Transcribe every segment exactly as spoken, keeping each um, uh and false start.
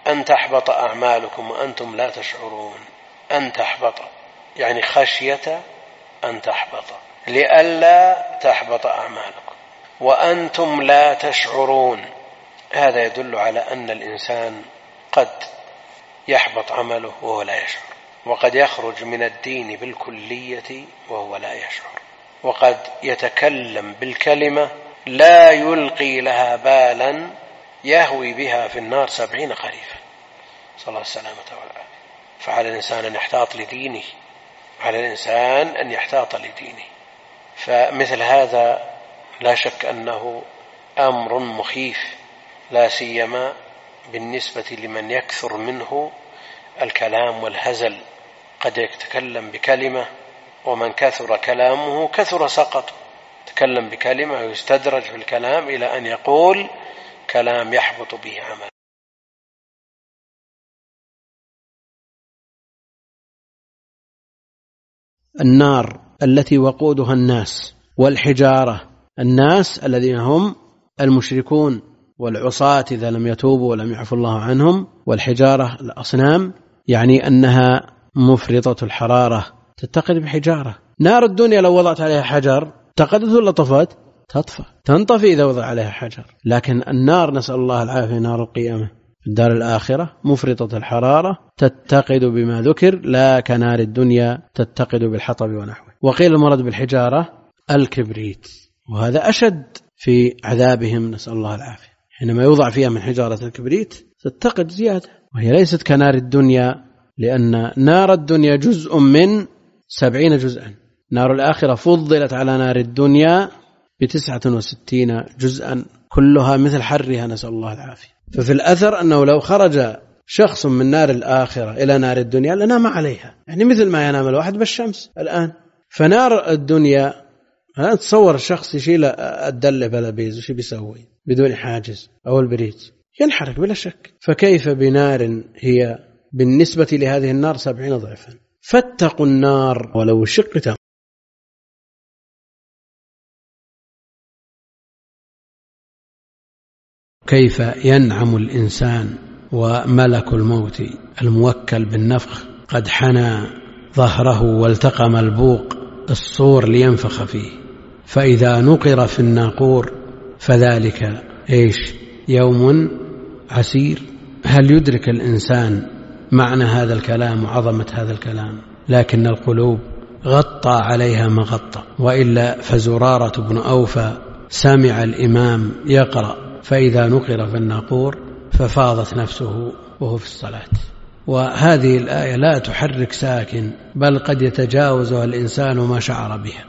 أن تحبط أعمالكم وأنتم لا تشعرون. أن تحبط يعني خشية أن تحبط، لئلا تحبط أعمالكم وأنتم لا تشعرون. هذا يدل على أن الإنسان قد يحبط عمله وهو لا يشعر، وقد يخرج من الدين بالكلية وهو لا يشعر، وقد يتكلم بالكلمة لا يلقي لها بالا يهوي بها في النار سبعين خريفا، صلى الله السلامة والعافية. فعلى الإنسان أن يحتاط لدينه، على الإنسان أن يحتاط لدينه. فمثل هذا لا شك أنه أمر مخيف، لا سيما بالنسبة لمن يكثر منه الكلام والهزل. قد يتكلم بكلمة ومن كثر كلامه كثر سقط، يتكلم بكلمة ويستدرج في الكلام إلى أن يقول كلام يحبط به عمل. النار التي وقودها الناس والحجارة، الناس الذين هم المشركون والعصاة إذا لم يتوبوا ولم يعفو الله عنهم، والحجارة الأصنام، يعني أنها مفرطة الحرارة تتقد بحجارة. نار الدنيا لو وضعت عليها حجر تقدت ولا طفت؟ تطفى، تنطفي إذا وضع عليها حجر. لكن النار نسأل الله العافية، نار القيامة في الدار الآخرة مفرطة الحرارة تتقد بما ذكر، لا كنار الدنيا تتقد بالحطب ونحوه. وقيل المراد بالحجارة الكبريت، وهذا أشد في عذابهم نسأل الله العافية. حينما يوضع فيها من حجارة الكبريت تتقد زيادة، وهي ليست كنار الدنيا، لأن نار الدنيا جزء من سبعين جزءا، نار الآخرة فضلت على نار الدنيا بتسعة وستين جزءا كلها مثل حرها نسأل الله العافية. ففي الأثر أنه لو خرج شخص من نار الآخرة إلى نار الدنيا لنام عليها، يعني مثل ما ينام الواحد بالشمس الآن. فنار الدنيا تصور الشخص يشيل الدلة بلا بيز وش بيسوي بدون حاجز أو البريد؟ ينحرق بلا شك. فكيف بنار هي بالنسبة لهذه النار سبعين ضعفا؟ فاتقوا النار ولو شق تمر. كيف ينعم الإنسان وملك الموت الموكل بالنفخ قد حنى ظهره والتقم البوق الصور لينفخ فيه، فإذا نقر في الناقور فذلك إيش يوم عسير. هل يدرك الإنسان معنى هذا الكلام وعظمة هذا الكلام؟ لكن القلوب غطى عليها ما غطى. وإلا فزرارة بن أوفى سمع الإمام يقرأ فإذا نقر في الناقور ففاضت نفسه وهو في الصلاة. وهذه الآية لا تحرك ساكن، بل قد يتجاوزها الإنسان ما شعر بها.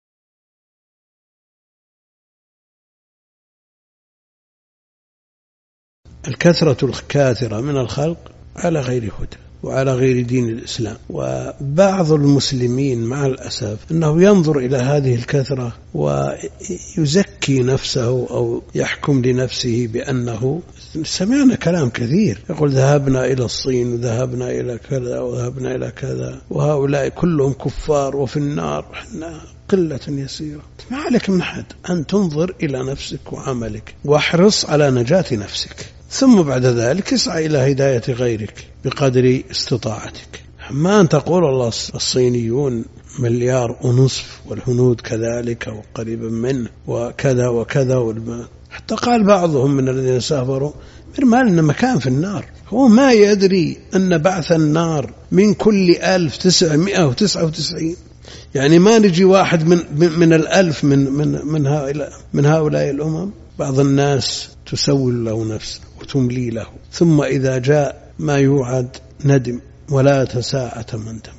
الكثرة الكاثرة من الخلق على غير هدى وعلى غير دين الإسلام. وبعض المسلمين مع الأسف أنه ينظر إلى هذه الكثرة ويزكي نفسه أو يحكم لنفسه بأنه، سمعنا كلام كثير يقول ذهبنا إلى الصين وذهبنا إلى كذا وذهبنا إلى كذا وهؤلاء كلهم كفار وفي النار وإحنا قلة يسيرة. ما عليك من حد أن تنظر إلى نفسك وعملك واحرص على نجاة نفسك، ثم بعد ذلك اسعى إلى هداية غيرك بقدر استطاعتك. ما أن تقول الله الصينيون مليار ونصف والهنود كذلك وقريبا منه وكذا وكذا، حتى قال بعضهم من الذين سافروا مرمال إن مكان في النار. هو ما يدري أن بعث النار من كل ألف تسعمائة وتسعة وتسعين، يعني ما نجي واحد من من الألف من من من هؤلاء من هؤلاء الأمم. بعض الناس تسول له نفسه وتملي له، ثم إذا جاء ما يوعد ندم ولا تساءة مندم.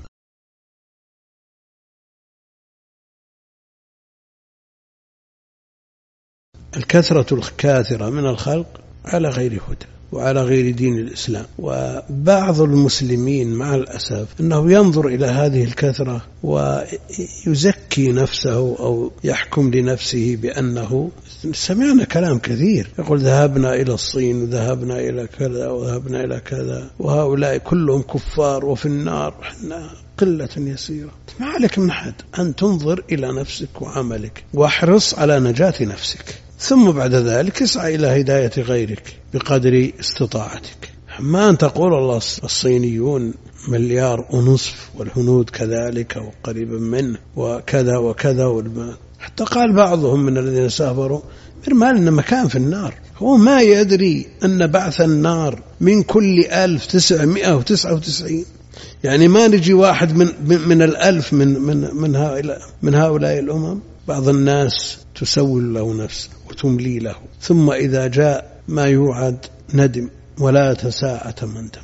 الكثرة الكاثرة من الخلق على غير هدى وعلى غير دين الإسلام. وبعض المسلمين مع الأسف أنه ينظر إلى هذه الكثرة ويزكي نفسه أو يحكم لنفسه بأنه، سمعنا كلام كثير يقول ذهبنا إلى الصين وذهبنا إلى كذا وذهبنا إلى كذا وهؤلاء كلهم كفار وفي النار وإحنا قلة يسيرة. ما عليك من حد أن تنظر إلى نفسك وعملك واحرص على نجاة نفسك، ثم بعد ذلك اسعى إلى هداية غيرك بقدر استطاعتك. ما أن تقول الله الصينيون مليار ونصف والهنود كذلك وقريبا منه وكذا وكذا، حتى قال بعضهم من الذين سافروا ما لنا مكان في النار. هو ما يدري أن بعث النار من كل ألف تسعمائة وتسعة وتسعين، يعني ما نجي واحد من من الألف من من من هؤلاء من هؤلاء الأمم. بعض الناس تسول له نفسه وتملي له، ثم إذا جاء ما يوعد ندم ولا تساءة مندم.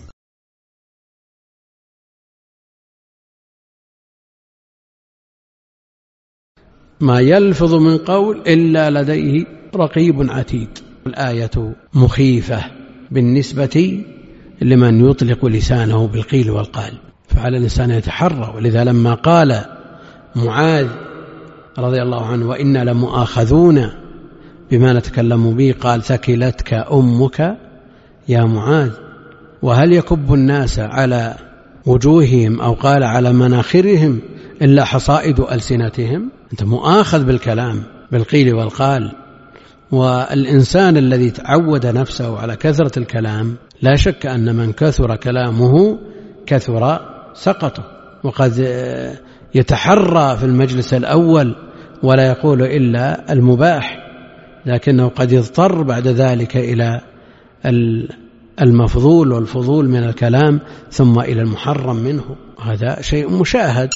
ما يلفظ من قول إلا لديه رقيب عتيد. الآية مخيفة بالنسبة لمن يطلق لسانه بالقيل والقال، فعلى الإنسان يتحرى. ولذا لما قال معاذ رضي الله عنه وإنا لمؤاخذون بما نتكلم به، قال ثكلتك أمك يا معاذ. وهل يكب الناس على وجوههم أو قال على مناخرهم إلا حصائد ألسنتهم؟ أنت مؤاخذ بالكلام بالقيل والقال. والإنسان الذي تعود نفسه على كثرة الكلام لا شك أن من كثر كلامه كثر سقطه، وقد يتحرى في المجلس الأول ولا يقول إلا المباح، لكنه قد يضطر بعد ذلك إلى المفضول والفضول من الكلام ثم إلى المحرم منه. هذا شيء مشاهد.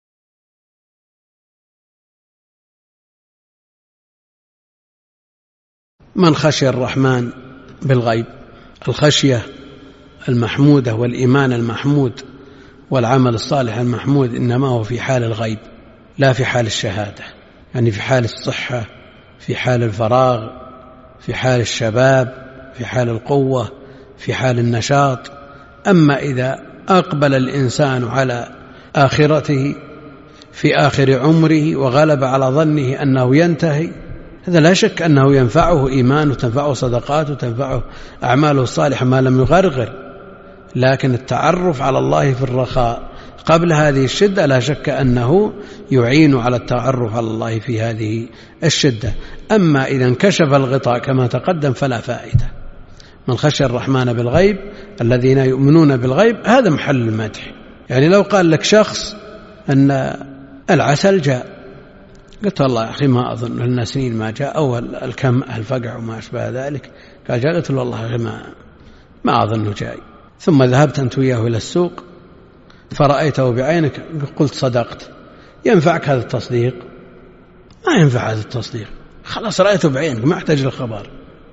من خشي الرحمن بالغيب، الخشية المحمودة والإيمان المحمود والعمل الصالح المحمود إنما هو في حال الغيب لا في حال الشهادة، يعني في حال الصحة، في حال الفراغ، في حال الشباب، في حال القوة، في حال النشاط. أما إذا أقبل الإنسان على آخرته في آخر عمره وغلب على ظنه أنه ينتهي، هذا لا شك أنه ينفعه إيمان وتنفعه صدقات وتنفعه أعماله الصالحة ما لم يغرغر. لكن التعرف على الله في الرخاء قبل هذه الشدة لا شك أنه يعين على التعرف على الله في هذه الشدة. أما إذا انكشف الغطاء كما تقدم فلا فائدة. من خشي الرحمن بالغيب الذين يؤمنون بالغيب، هذا محل المدح. يعني لو قال لك شخص أن العسل جاء، قلت والله يا أخي ما أظن لنا سنين ما جاء، أو الكم الفقع وما أشبه ذلك، قال جاء، قلت والله يا أخي ما, ما أظنه جاي. ثم ذهبت أنت وياه إلى السوق فرأيته بعينك قلت صدقت. ينفعك هذا التصديق؟ ما ينفع هذا التصديق، خلاص رأيته بعينك ما احتاج للخبر.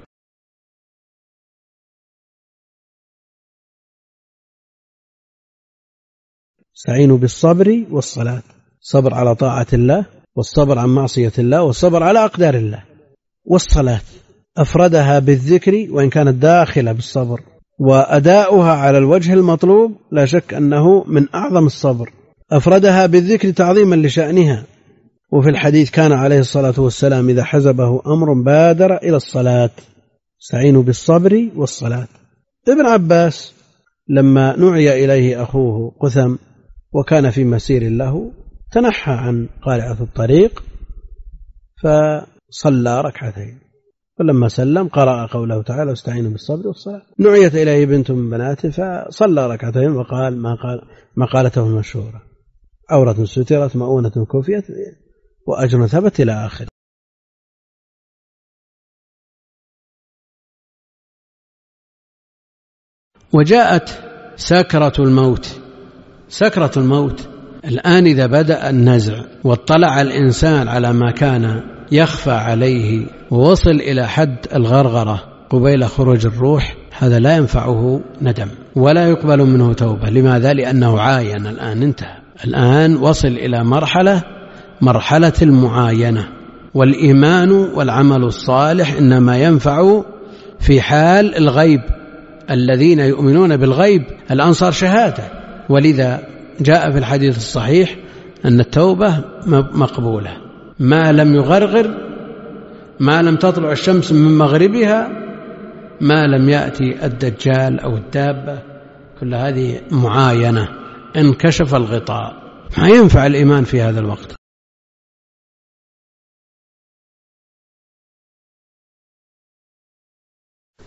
استعينوا بالصبر والصلاة، صبر على طاعة الله، والصبر عن معصية الله، والصبر على أقدار الله. والصلاة أفردها بالذكر وإن كانت داخلة بالصبر، وأداؤها على الوجه المطلوب لا شك أنه من أعظم الصبر. أفردها بالذكر تعظيما لشأنها. وفي الحديث كان عليه الصلاة والسلام إذا حزبه أمر بادر إلى الصلاة. استعينوا بالصبر والصلاة. ابن عباس لما نعي إليه أخوه قثم وكان في مسير له تنحى عن قارعة الطريق فصلى ركعتين، ولما سلم قرأ قوله تعالى واستعينوا بالصبر والصلاة. نعيت إليه بنت من بناته فصلى ركعتين وقال ما, قال ما قالته المشهورة: عورة سترت مؤونة كفيت وأجر ثبت إلى آخر. وجاءت سكرة الموت. سكرة الموت الآن إذا بدأ النزع واطلع الإنسان على ما كان يخفى عليه ووصل إلى حد الغرغرة قبيل خروج الروح، هذا لا ينفعه ندم ولا يقبل منه توبة. لماذا؟ لأنه عاين، الآن انتهى، الآن وصل إلى مرحلة مرحلة المعاينة. والإيمان والعمل الصالح إنما ينفع في حال الغيب. الذين يؤمنون بالغيب الآن صار شهادة. ولذا جاء في الحديث الصحيح أن التوبة مقبولة ما لم يغرغر، ما لم تطلع الشمس من مغربها، ما لم يأتي الدجال أو الدابة. كل هذه معاينة. انكشف الغطاء ما ينفع الإيمان في هذا الوقت.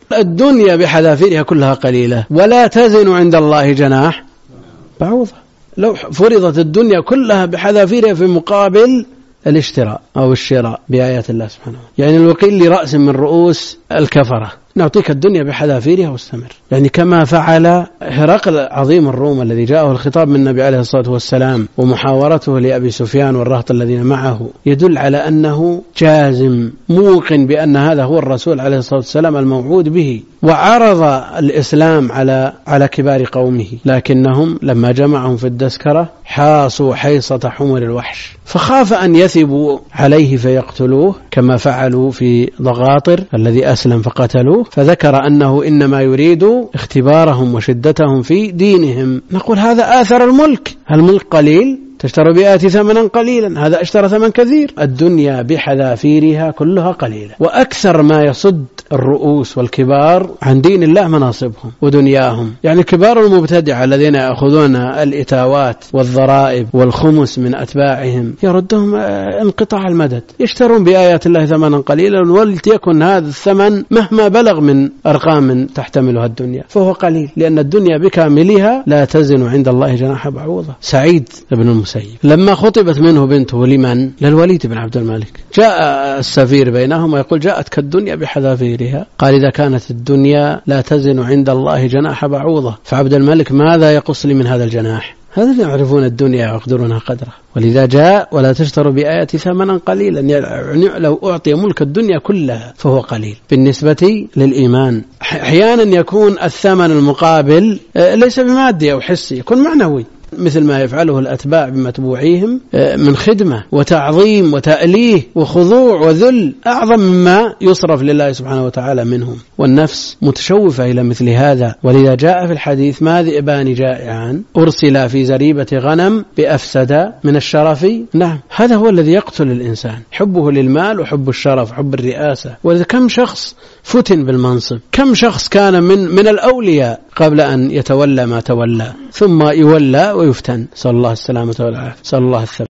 الدنيا بحذافيرها كلها قليلة ولا تزن عند الله جناح بعوضة. لو فرضت الدنيا كلها بحذافيرها في مقابل الاشتراء أو الشراء بآيات الله سبحانه، يعني الوكيل لرأس من رؤوس الكفرة، نعطيك الدنيا بحذافيرها واستمر، يعني كما فعل هرقل عظيم الروم الذي جاءه الخطاب من النبي عليه الصلاة والسلام ومحاورته لأبي سفيان والرهط الذين معه يدل على أنه جازم موقن بأن هذا هو الرسول عليه الصلاة والسلام الموعود به، وعرض الإسلام على على كبار قومه، لكنهم لما جمعهم في الدسكرة حاصوا حيصة حمر الوحش، فخاف أن يثبوا عليه فيقتلوه كما فعلوا في ضغاطر الذي أسلم فقتلوه، فذكر أنه إنما يريد اختبارهم وشدتهم في دينهم. نقول هذا آثر الملك، الملك قليل تشتري بآيات ثمنا قليلا، هذا اشترى ثمن كثير. الدنيا بحذافيرها كلها قليلة، وأكثر ما يصد الرؤوس والكبار عن دين الله مناصبهم ودنياهم، يعني كبار المبتدعة الذين يأخذون الإتاوات والضرائب والخمس من أتباعهم يردهم انقطاع المدد، يشترون بآيات الله ثمنا قليلا ولتكن هذا الثمن مهما بلغ من أرقام تحتملها الدنيا فهو قليل، لأن الدنيا بكاملها لا تزن عند الله جناح بعوضة. سعيد بن المسيب لما خطبت منه بنته لمن؟ للوليد بن عبد الملك، جاء السفير بينهم ويقول جاءتك الدنيا بحذافيرها، قال إذا كانت الدنيا لا تزن عند الله جناح بعوضة فعبد الملك ماذا يقص لي من هذا الجناح؟ هذا اللي يعرفون الدنيا ويقدرونها قدره. ولذا جاء ولا تشتروا بآيات ثمنا قليلا، يعني لو أعطي ملك الدنيا كلها فهو قليل بالنسبة للإيمان. أحيانا يكون الثمن المقابل ليس بمادي أو حسي، يكون معنوي، مثل ما يفعله الأتباع بمتبوعيهم من خدمة وتعظيم وتأليه وخضوع وذل أعظم مما يصرف لله سبحانه وتعالى منهم، والنفس متشوفة إلى مثل هذا. ولذا جاء في الحديث ما ذئبان جائعان أرسلا في زريبة غنم بأفسد من الشرف. نعم، هذا هو الذي يقتل الإنسان، حبه للمال وحب الشرف، حب الرئاسة. وإذا كم شخص فتن بالمنصب، كم شخص كان من من الأولياء قبل أن يتولى ما تولى ثم يولى ويفتن، صلى الله السلامة والعافية، صلى الله الثبات.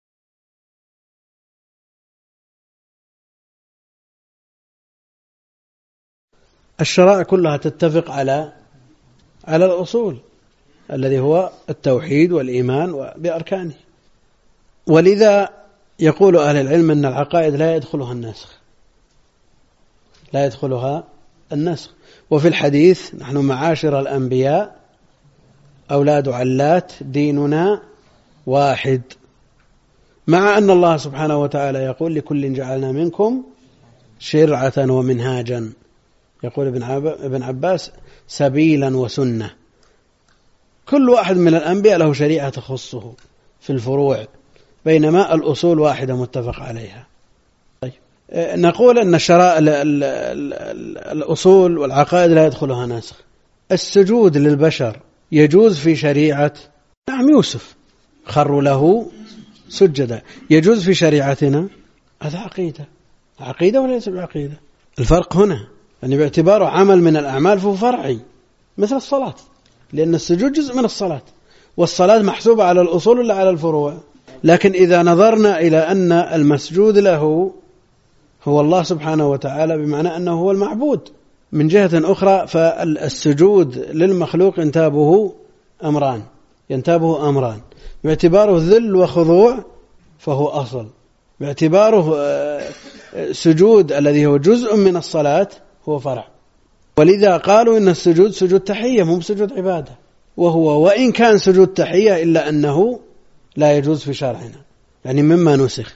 الشرائع كلها تتفق على على الأصول الذي هو التوحيد والإيمان بأركانه، ولذا يقول أهل العلم أن العقائد لا يدخلها النسخ، لا يدخلها النسخ. وفي الحديث نحن معاشر الأنبياء أولاد علات ديننا واحد، مع أن الله سبحانه وتعالى يقول لكل جعلنا منكم شرعة ومنهاجا، يقول ابن عباس سبيلا وسنة، كل واحد من الأنبياء له شريعة تخصه في الفروع، بينما الأصول واحدة متفق عليها. طيب. نقول أن الشرائع الأصول والعقائد لا يدخلها نسخ. السجود للبشر يجوز في شريعة نعم يوسف خروا له سجدا، يجوز في شريعتنا، هذا عقيدة، عقيدة وليس بعقيدة. الفرق هنا يعني باعتباره عمل من الأعمال فهو فرعي مثل الصلاة، لأن السجود جزء من الصلاة، والصلاة محسوبة على الأصول ولا على الفروع. لكن إذا نظرنا إلى أن المسجود له هو الله سبحانه وتعالى بمعنى أنه هو المعبود، من جهة أخرى فالسجود للمخلوق ينتابه أمران ينتابه أمران باعتباره ذل وخضوع فهو أصل، باعتباره سجود الذي هو جزء من الصلاة هو فرع. ولذا قالوا إن السجود سجود تحية مو سجود عبادة، وهو وإن كان سجود تحية إلا أنه لا يجوز في شرعنا، يعني مما نسخ.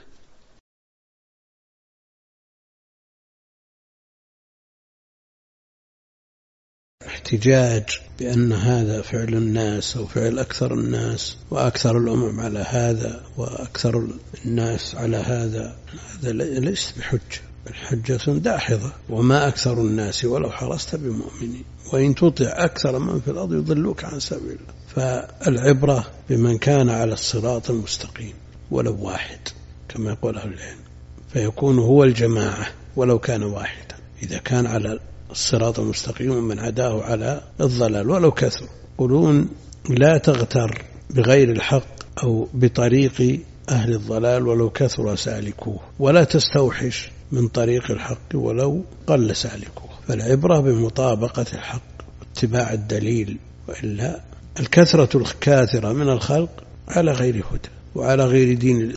احتجاج بأن هذا فعل الناس أو فعل أكثر الناس وأكثر الأمم على هذا وأكثر الناس على هذا، هذا ليس بحجة، الحجة داحضة. وما أكثر الناس ولو حرصت بمؤمنين وإن تطع أكثر من في الأرض يضلوك عن سبيل الله. فالعبرة بمن كان على الصراط المستقيم ولو واحد كما يقول أهل العلم، فيكون هو الجماعة ولو كان واحدا، إذا كان على الصراط المستقيم ومن عداه على الضلال ولو كثر. يقولون لا تغتر بغير الحق أو بطريق أهل الضلال ولو كثر سالكوه، ولا تستوحش من طريق الحق ولو قل سالكوه. فالعبرة بمطابقة الحق واتباع الدليل، وإلا الكثرة الكاثرة من الخلق على غير هدى وعلى غير دين.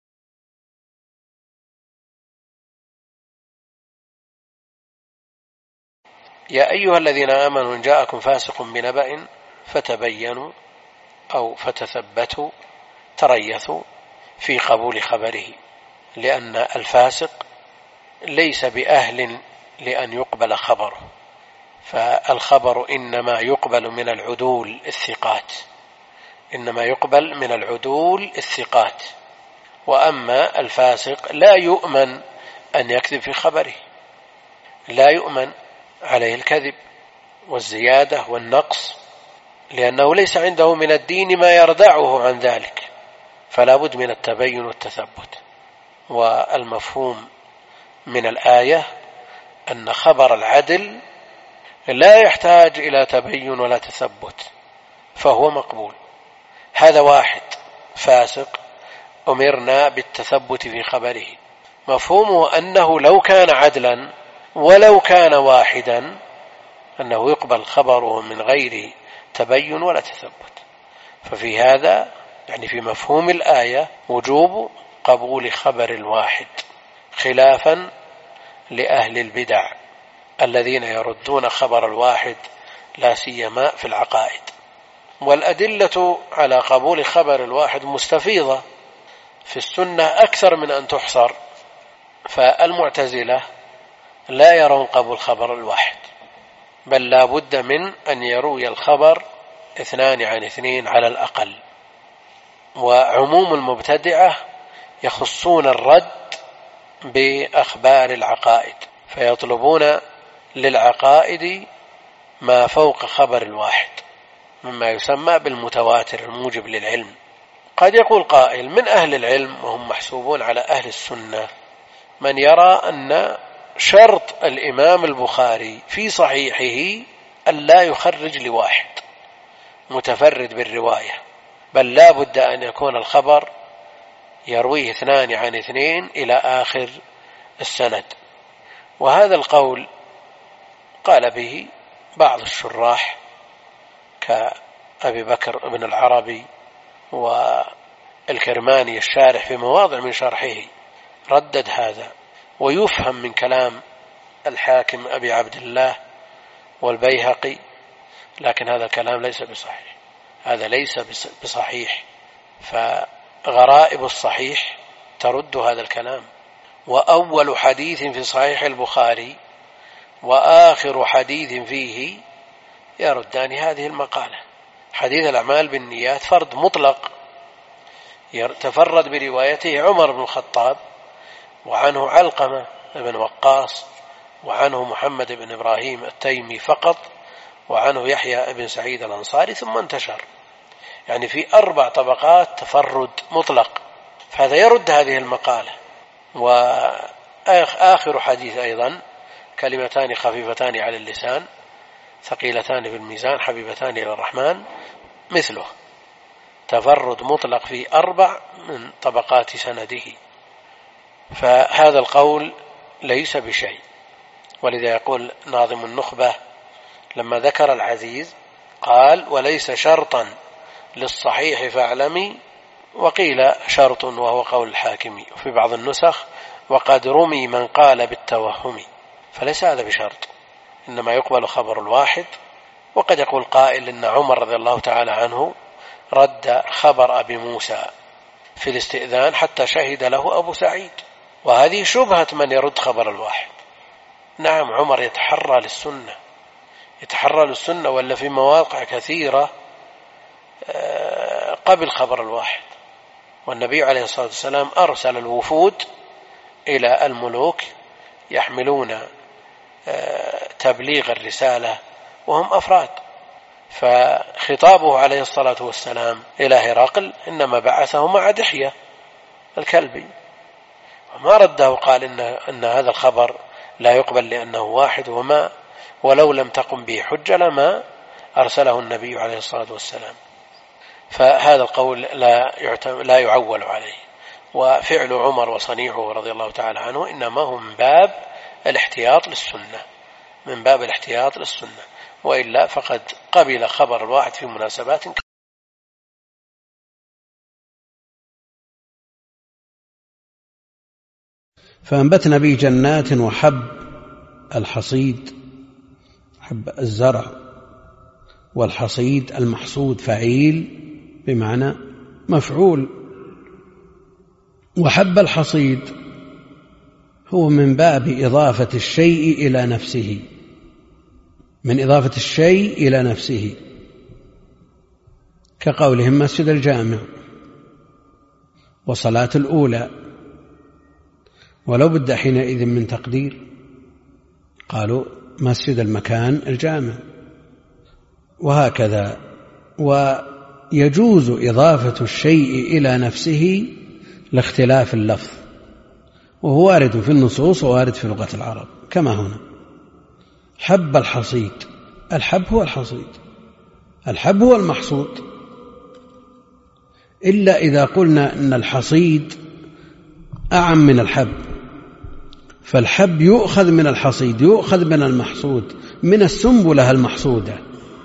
يا أيها الذين آمنوا إن جاءكم فاسق بنبأ فتبينوا أو فتثبتوا تريثوا في قبول خبره، لأن الفاسق ليس بأهل لأن يقبل خبره، فالخبر إنما يقبل من العدول الثقات، إنما يقبل من العدول الثقات، وأما الفاسق لا يؤمن أن يكذب في خبره، لا يؤمن عليه الكذب والزيادة والنقص، لأنه ليس عنده من الدين ما يردعه عن ذلك، فلا بد من التبين والتثبت. والمفهوم من الآية أن خبر العدل لا يحتاج إلى تبين ولا تثبت، فهو مقبول. هذا واحد فاسق أمرنا بالتثبت في خبره، مفهومه أنه لو كان عدلا ولو كان واحدا أنه يقبل خبره من غير تبين ولا تثبت. ففي هذا يعني في مفهوم الآية وجوب قبول خبر الواحد، خلافا لأهل البدع الذين يردون خبر الواحد لا سيما في العقائد. والأدلة على قبول خبر الواحد مستفيضة في السنة أكثر من أن تحصر، فالمعتزلة لا يرون قبول خبر الواحد، بل لا بد من أن يروي الخبر اثنان عن اثنين على الأقل. وعموم المبتدعة يخصون الرد بأخبار العقائد، فيطلبون للعقائد ما فوق خبر الواحد مما يسمى بالمتواتر الموجب للعلم. قد يقول قائل من أهل العلم وهم محسوبون على أهل السنة من يرى أن شرط الإمام البخاري في صحيحه أن لا يخرج لواحد متفرد بالرواية، بل لا بد أن يكون الخبر يرويه اثنان عن اثنين إلى آخر السند. وهذا القول قال به بعض الشراح كأبي بكر بن العربي والكرماني الشارح في مواضع من شرحه ردد هذا، ويفهم من كلام الحاكم أبي عبد الله والبيهقي، لكن هذا الكلام ليس بصحيح، هذا ليس بصحيح، فغرائب الصحيح ترد هذا الكلام. وأول حديث في صحيح البخاري وآخر حديث فيه يردان هذه المقالة. حديث الأعمال بالنيات فرد مطلق تفرد بروايته عمر بن الخطاب، وعنه علقمة بن وقاص، وعنه محمد بن إبراهيم التيمي فقط، وعنه يحيى بن سعيد الأنصاري، ثم انتشر، يعني في أربع طبقات تفرد مطلق، فهذا يرد هذه المقالة. وآخر حديث أيضا كلمتان خفيفتان على اللسان ثقيلتان في الميزان حبيبتان إلى الرحمن مثله، تفرد مطلق في أربع من طبقات سنده، فهذا القول ليس بشيء. ولذا يقول ناظم النخبة لما ذكر العزيز قال وليس شرطا للصحيح فاعلمي، وقيل شرط وهو قول الحاكمي، وفي بعض النسخ وقد رمي من قال بالتوهم، فليس هذا بشرط، إنما يقبل خبر الواحد. وقد يقول قائل إن عمر رضي الله تعالى عنه رد خبر أبي موسى في الاستئذان حتى شهد له أبو سعيد، وهذه شبهة من يرد خبر الواحد. نعم عمر يتحرى للسنة، يتحرى للسنة، ولا في مواقع كثيرة قبل خبر الواحد، والنبي عليه الصلاة والسلام أرسل الوفود إلى الملوك يحملون تبليغ الرسالة وهم أفراد، فخطابه عليه الصلاة والسلام إلى هرقل إنما بعثه مع دحية الكلبي، وما رده وقال إن, إن هذا الخبر لا يقبل لأنه واحد، وما ولو لم تقم به حجة لما أرسله النبي عليه الصلاة والسلام. فهذا القول لا, لا يعول عليه. وفعل عمر وصنيعه رضي الله تعالى عنه إنما هو من باب الاحتياط للسنة، من باب الاحتياط للسنة، وإلا فقد قبل خبر الواحد في مناسبات. فأنبتنا به جنات وحب الحصيد، حب الزرع، والحصيد المحصود فعيل بمعنى مفعول. وحب الحصيد هو من باب إضافة الشيء إلى نفسه، من إضافة الشيء إلى نفسه، كقولهم مسجد الجامع وصلاة الأولى، ولو بد حينئذ من تقدير قالوا مسجد المكان الجامع، وهكذا. ويجوز إضافة الشيء إلى نفسه لاختلاف اللفظ، وهو وارد في النصوص ووارد في لغة العرب كما هنا. حب الحصيد، الحب هو الحصيد، الحب هو المحصود، إلا إذا قلنا أن الحصيد أعم من الحب، فالحب يؤخذ من الحصيد، يؤخذ من المحصود، من السنبلة المحصودة.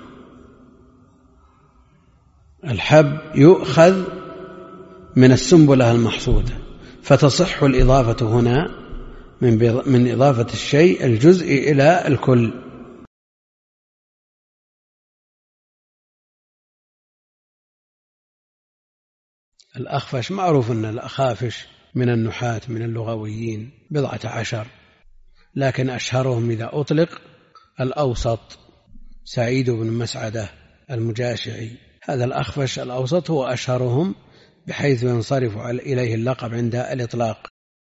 الحب يؤخذ من السنبلة المحصودة، فتصح الإضافة هنا من إضافة الشيء الجزء إلى الكل. الأخفش معروف أن الأخافش من النحاة من اللغويين بضعة عشر، لكن أشهرهم إذا أطلق الأوسط سعيد بن مسعدة المجاشعي، هذا الأخفش الأوسط هو أشهرهم، بحيث ينصرف إليه اللقب عند الإطلاق.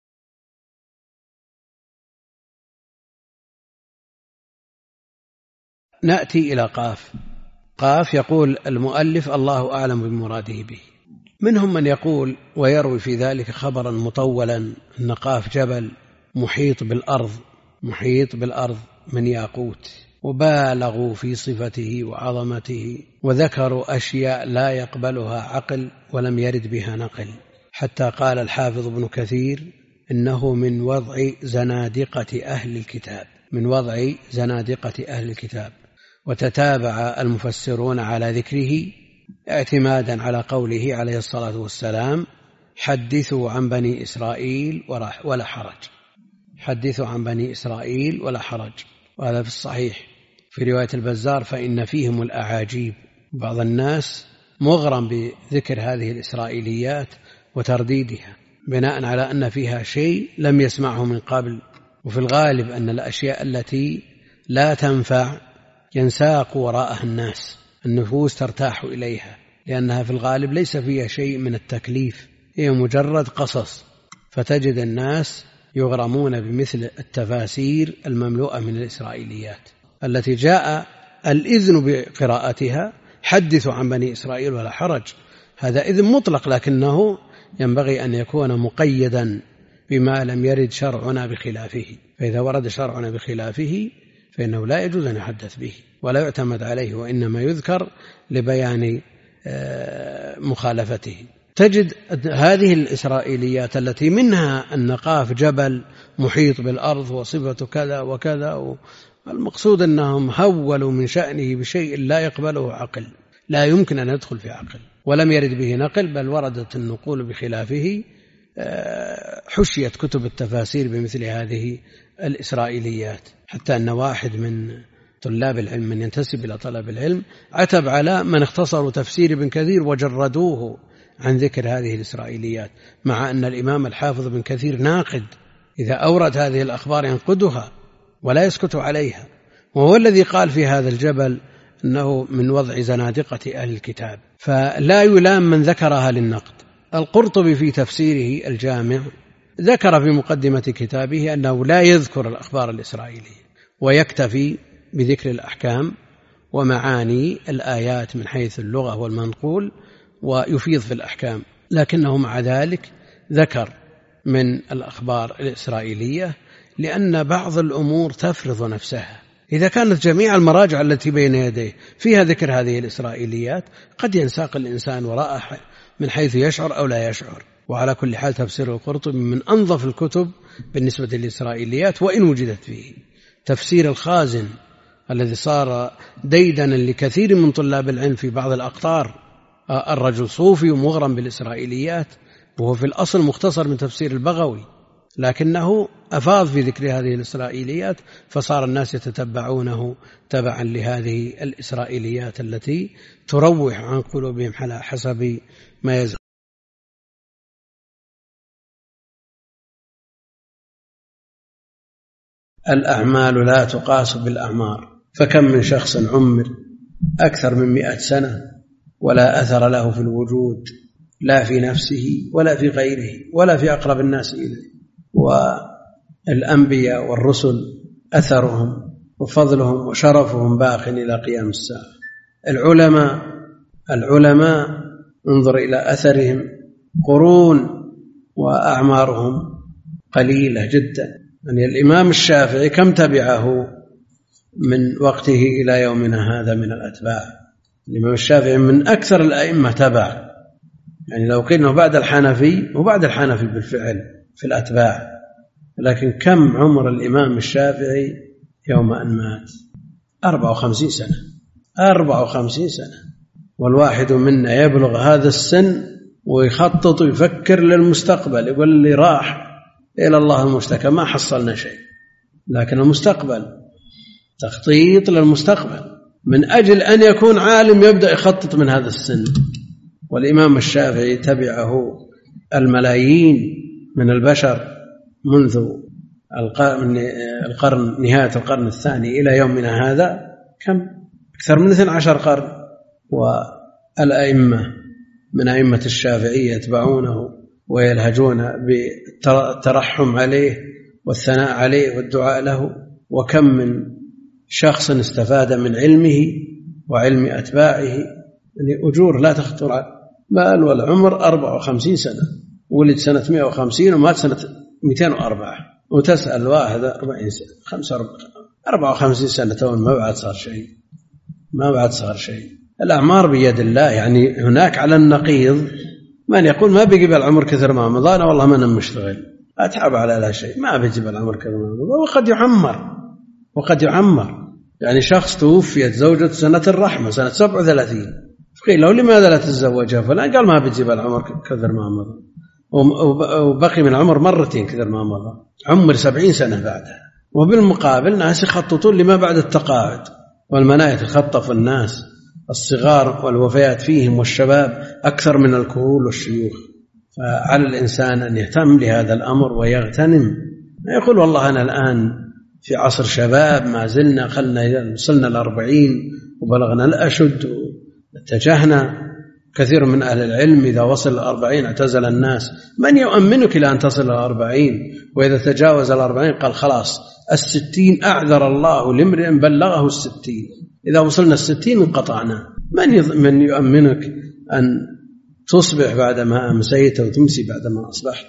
نأتي إلى قاف. قاف يقول المؤلف الله أعلم بمراده به. منهم من يقول ويروي في ذلك خبرا مطولا أن قاف جبل محيط بالأرض، محيط بالأرض من ياقوت، وبالغوا في صفته وعظمته، وذكروا أشياء لا يقبلها عقل ولم يرد بها نقل، حتى قال الحافظ ابن كثير إنه من وضع زنادقة أهل الكتاب، من وضع زنادقة أهل الكتاب. وتتابع المفسرون على ذكره اعتمادا على قوله عليه الصلاة والسلام حدثوا عن بني إسرائيل ولا حرج، حدثوا عن بني إسرائيل ولا حرج. وهذا في الصحيح في رواية البزار فإن فيهم الأعاجيب. بعض الناس مغرم بذكر هذه الإسرائيليات وترديدها بناء على أن فيها شيء لم يسمعه من قبل، وفي الغالب أن الأشياء التي لا تنفع ينساق وراءها الناس، النفوس ترتاح إليها، لأنها في الغالب ليس فيها شيء من التكليف، هي مجرد قصص، فتجد الناس يغرمون بمثل التفاسير المملوءة من الإسرائيليات التي جاء الإذن بقراءتها حدثوا عن بني إسرائيل ولا حرج. هذا إذن مطلق، لكنه ينبغي أن يكون مقيدا بما لم يرد شرعنا بخلافه، فإذا ورد شرعنا بخلافه فإنه لا يجوز أن يحدث به ولا يعتمد عليه، وإنما يذكر لبيان مخالفته. تجد هذه الإسرائيليات التي منها أن قاف جبل محيط بالأرض وصفة كذا وكذا، المقصود أنهم هولوا من شأنه بشيء لا يقبله عقل، لا يمكن أن يدخل في عقل، ولم يرد به نقل، بل وردت النقول بخلافه. حشيت كتب التفاسير بمثل هذه الإسرائيليات، حتى أن واحد من طلاب العلم من ينتسب إلى طلب العلم عتب على من اختصروا تفسير ابن كثير وجردوه عن ذكر هذه الإسرائيليات، مع أن الإمام الحافظ ابن كثير ناقد، إذا أورد هذه الأخبار ينقدها ولا يسكت عليها، وهو الذي قال في هذا الجبل أنه من وضع زنادقة أهل الكتاب، فلا يلام من ذكرها للنقد. القرطبي في تفسيره الجامع ذكر في مقدمة كتابه أنه لا يذكر الأخبار الإسرائيلية، ويكتفي بذكر الأحكام ومعاني الآيات من حيث اللغة والمنقول، ويفيض في الأحكام، لكنه مع ذلك ذكر من الأخبار الإسرائيلية لأن بعض الأمور تفرض نفسها. إذا كانت جميع المراجع التي بين يديه فيها ذكر هذه الإسرائيليات قد ينساق الإنسان وراءها من حيث يشعر أو لا يشعر. وعلى كل حال تفسير القرطبي من أنظف الكتب بالنسبة للإسرائيليات وإن وجدت فيه، تفسير الخازن الذي صار ديدنا لكثير من طلاب العلم في بعض الأقطار. الرجل صوفي ومغرم بالإسرائيليات، وهو في الأصل مختصر من تفسير البغوي، لكنه أفاض في ذكر هذه الإسرائيليات، فصار الناس يتتبعونه تبعا لهذه الإسرائيليات التي تروح عن قلوبهم على حسب ما يزعم. الأعمال لا تقاس بالأعمار، فكم من شخص عمر أكثر من مئة سنة ولا أثر له في الوجود، لا في نفسه ولا في غيره ولا في أقرب الناس إليه. والأنبياء والرسل أثرهم وفضلهم وشرفهم باق إلى قيام الساعة. العلماء العلماء انظر إلى أثرهم قرون وأعمارهم قليلة جدا. يعني الإمام الشافعي كم تبعه من وقته إلى يومنا هذا من الأتباع؟ الإمام الشافعي من أكثر الأئمة تبع، يعني لو قلنا بعد الحنفي وبعد الحنفي بالفعل في الأتباع، لكن كم عمر الإمام الشافعي يوم أن مات؟ أربع وخمسين سنة أربع وخمسين سنة. والواحد منا يبلغ هذا السن ويخطط ويفكر للمستقبل، يقول لي راح إلى الله المشتكى ما حصلنا شيء. لكن المستقبل تخطيط للمستقبل من أجل أن يكون عالم يبدأ يخطط من هذا السن. والإمام الشافعي تبعه الملايين من البشر منذ القرن نهاية القرن الثاني إلى يومنا هذا، كم أكثر من اثني عشر قرن. والأئمة من أئمة الشافعية يتبعونه ويلهجون بالترحم عليه والثناء عليه والدعاء له. وكم من شخص استفاد من علمه وعلم أتباعه، يعني أجور لا تخطر على بال. والعمر أربع وخمسين سنة، ولد سنة مئة وخمسين ومات سنة مئتين وأربعة، وتسأل واحد أربعين سنة خمسة أربع وخمسين سنة ما بعد صار شيء ما بعد صار شيء. الأعمار بيد الله. يعني هناك على النقيض من يقول ما بيجيب العمر كثر ما مضى، أنا والله ما أنا مشتغل أتعب على لا شيء، ما بيجيب العمر كثر ما مضى. وقد يعمر وقد يعمر يعني شخص توفيت زوجة سنة الرحمة سنة سبع وثلاثين، قيل له لماذا لا تتزوجها؟ فلان قال ما بيجيب العمر كثر ما مضى، وبقي من العمر مرتين كثر ما مضى، عمر سبعين سنة بعدها. وبالمقابل ناس يخططون لما بعد التقاعد، والمنايا تخطف الناس الصغار والوفيات فيهم والشباب أكثر من الكهول والشيوخ. فعلى الإنسان أن يهتم لهذا الأمر ويغتنم، يقول والله أنا الآن في عصر شباب ما زلنا خلنا وصلنا الأربعين وبلغنا الأشد واتجهنا. كثير من أهل العلم إذا وصل الأربعين اعتزل الناس. من يؤمنك إلى أن تصل الأربعين؟ وإذا تجاوز الأربعين قال خلاص الستين أعذر الله لامرئ بلغه الستين، إذا وصلنا الستين انقطعنا. من من يؤمنك أن تصبح بعدما أمسيت وتمسي بعدما أصبحت؟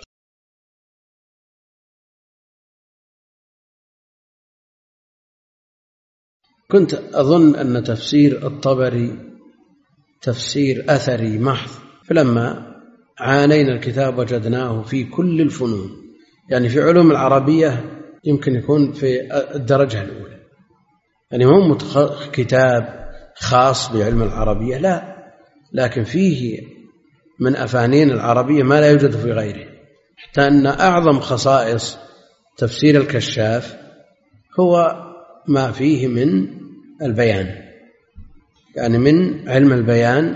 كنت أظن أن تفسير الطبري تفسير أثري محض، فلما عانينا الكتاب وجدناه في كل الفنون. يعني في علوم العربية يمكن يكون في الدرجة الأولى، يعني مو كتاب خاص بعلم العربية، لا، لكن فيه من أفانين العربية ما لا يوجد في غيره. حتى أن أعظم خصائص تفسير الكشاف هو ما فيه من البيان، يعني من علم البيان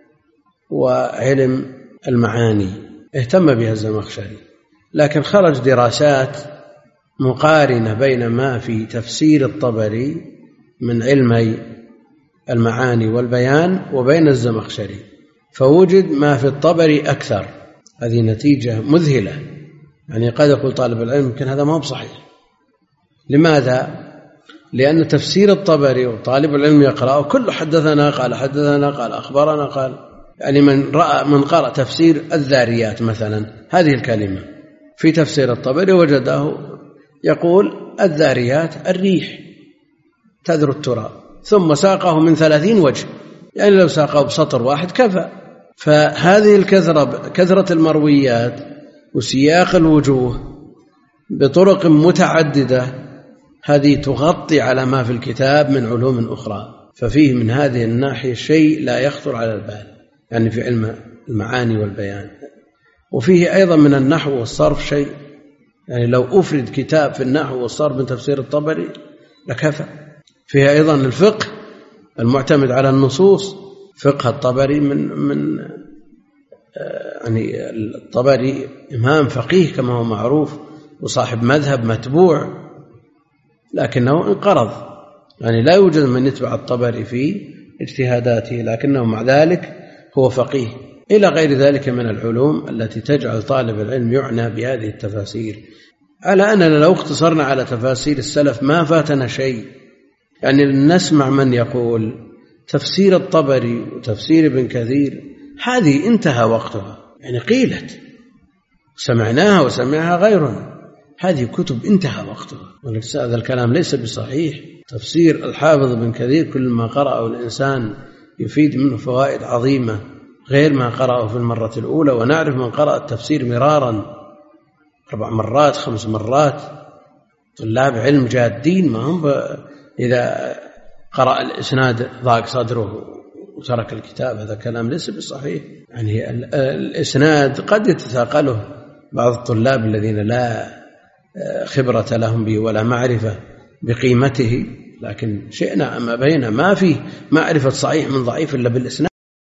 وعلم المعاني اهتم بها الزمخشري. لكن خرج دراسات مقارنة بين ما في تفسير الطبري من علمي المعاني والبيان وبين الزمخشري، فوجد ما في الطبري أكثر. هذه نتيجة مذهلة. يعني قد يقول طالب العلم يمكن هذا ما هو صحيح. لماذا؟ لأن تفسير الطبري وطالب العلم يقرأه كل حدثنا قال حدثنا قال أخبرنا قال. يعني من رأى من قرأ تفسير الذاريات مثلا هذه الكلمة في تفسير الطبري وجده يقول الذاريات الريح تذر التراب، ثم ساقه من ثلاثين وجه، يعني لو ساقه بسطر واحد كفى. فهذه الكثرة كثرة المرويات وسياق الوجوه بطرق متعددة، هذه تغطي على ما في الكتاب من علوم أخرى، ففيه من هذه الناحية شيء لا يخطر على البال، يعني في علم المعاني والبيان. وفيه أيضا من النحو والصرف شيء، يعني لو أفرد كتاب في النحو والصرف من تفسير الطبري لكفى. فيه أيضا الفقه المعتمد على النصوص، فقه الطبري من من يعني الطبري إمام فقيه كما هو معروف وصاحب مذهب متبوع، لكنه انقرض، يعني لا يوجد من يتبع الطبري في اجتهاداته، لكنه مع ذلك هو فقيه، إلى غير ذلك من العلوم التي تجعل طالب العلم يعنى بهذه التفاسير. على أننا لو اقتصرنا على تفاسير السلف ما فاتنا شيء، يعني نسمع من يقول تفسير الطبري وتفسير ابن كثير هذه انتهى وقتها، يعني قيلت سمعناها وسمعها غيرنا، هذه كتب انتهى وقتها، ولكن هذا الكلام ليس بصحيح. تفسير الحافظ ابن كثير كل ما قرأه الإنسان يفيد منه فوائد عظيمة غير ما قرأه في المرة الأولى، ونعرف من قرأ التفسير مرارا أربع مرات خمس مرات، طلاب علم جادين، ما هم إذا قرأ الإسناد ضاق صدره وترك الكتاب، هذا كلام ليس بصحيح. يعني الإسناد قد يتثاقله بعض الطلاب الذين لا خبرة لهم به ولا معرفة بقيمته، لكن شئنا أما بينا ما فيه معرفة صحيح من ضعيف إلا بالإسناد.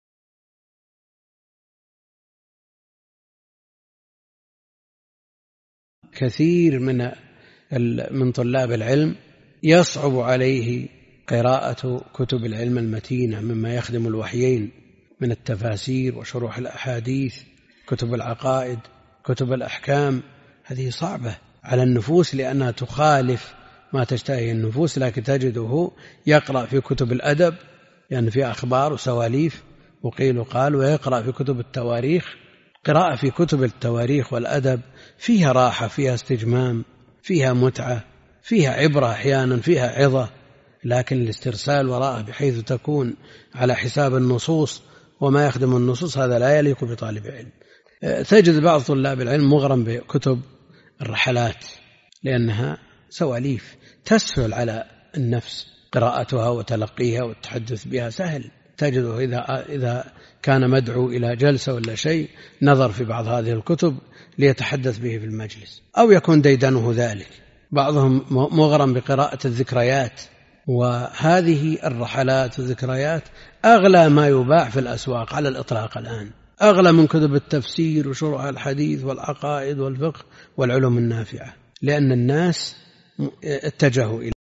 كثير من من طلاب العلم يصعب عليه قراءة كتب العلم المتينة مما يخدم الوحيين من التفاسير وشروح الأحاديث، كتب العقائد، كتب الأحكام، هذه صعبة على النفوس لأنها تخالف ما تشتهي النفوس، لكن تجده يقرأ في كتب الأدب يعني في أخبار وسواليف وقيل وقال، ويقرأ في كتب التواريخ. قراءة في كتب التواريخ والأدب فيها راحة، فيها استجمام، فيها متعة، فيها عبرة أحيانا، فيها عظة، لكن الاسترسال وراءه بحيث تكون على حساب النصوص وما يخدم النصوص هذا لا يليق بطالب علم. تجد بعض طلاب العلم مغرم بكتب الرحلات لأنها سواليف تسهل على النفس قراءتها وتلقيها والتحدث بها سهل، تجده إذا إذا كان مدعو إلى جلسة ولا شيء نظر في بعض هذه الكتب ليتحدث به في المجلس، أو يكون ديدنه ذلك. بعضهم مغرم بقراءة الذكريات، وهذه الرحلات والذكريات أغلى ما يباع في الأسواق على الإطلاق الآن، أغلى من كتب التفسير وشروح الحديث والعقائد والفقه والعلوم النافعة، لأن الناس اتجهوا إليه.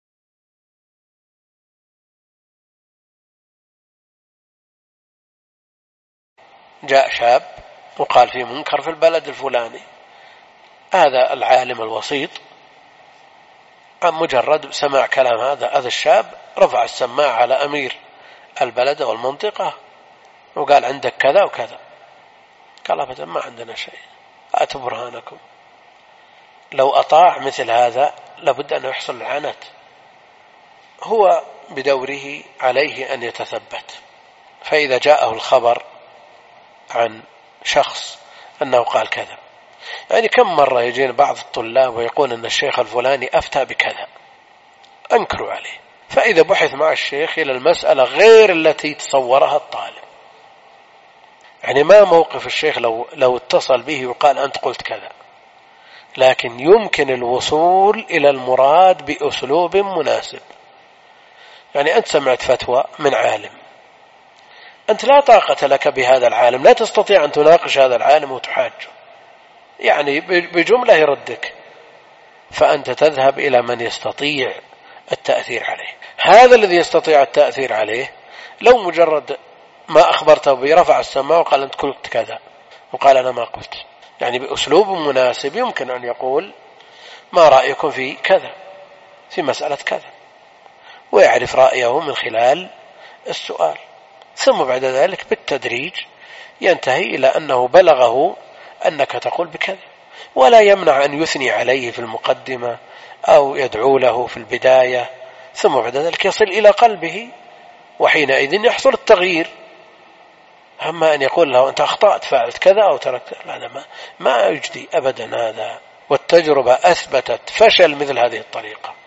جاء شاب وقال في منكر في البلد الفلاني، هذا العالم الوسيط عن مجرد سماع كلام هذا هذا الشاب رفع السماعة على أمير البلد والمنطقة وقال عندك كذا وكذا، قال أبدا ما عندنا شيء، أتوا برهانكم. لو أطاع مثل هذا لابد أن يحصل العنت، هو بدوره عليه أن يتثبت، فإذا جاءه الخبر عن شخص أنه قال كذا، يعني كم مرة يجين بعض الطلاب ويقول أن الشيخ الفلاني أفتى بكذا، أنكروا عليه، فإذا بحث مع الشيخ إلى المسألة غير التي تصورها الطالب، يعني ما موقف الشيخ لو, لو اتصل به وقال أنت قلت كذا، لكن يمكن الوصول إلى المراد بأسلوب مناسب. يعني أنت سمعت فتوى من عالم، أنت لا طاقة لك بهذا العالم، لا تستطيع أن تناقش هذا العالم وتحاجه، يعني بجملة يردك، فأنت تذهب إلى من يستطيع التأثير عليه. هذا الذي يستطيع التأثير عليه لو مجرد ما أخبرته برفع السماء وقال أنت قلت كذا وقال أنا ما قلت، يعني بأسلوب مناسب يمكن أن يقول ما رأيكم في كذا في مسألة كذا، ويعرف رأيه من خلال السؤال، ثم بعد ذلك بالتدريج ينتهي إلى أنه بلغه أنك تقول بكذا، ولا يمنع أن يثني عليه في المقدمة أو يدعو له في البداية، ثم بعد ذلك يصل إلى قلبه، وحينئذ يحصل التغيير. أما أن يقول له أنت أخطأت فعلت كذا أو تركت، هذا ما, ما يجدي أبدا هذا، والتجربة أثبتت فشل مثل هذه الطريقة.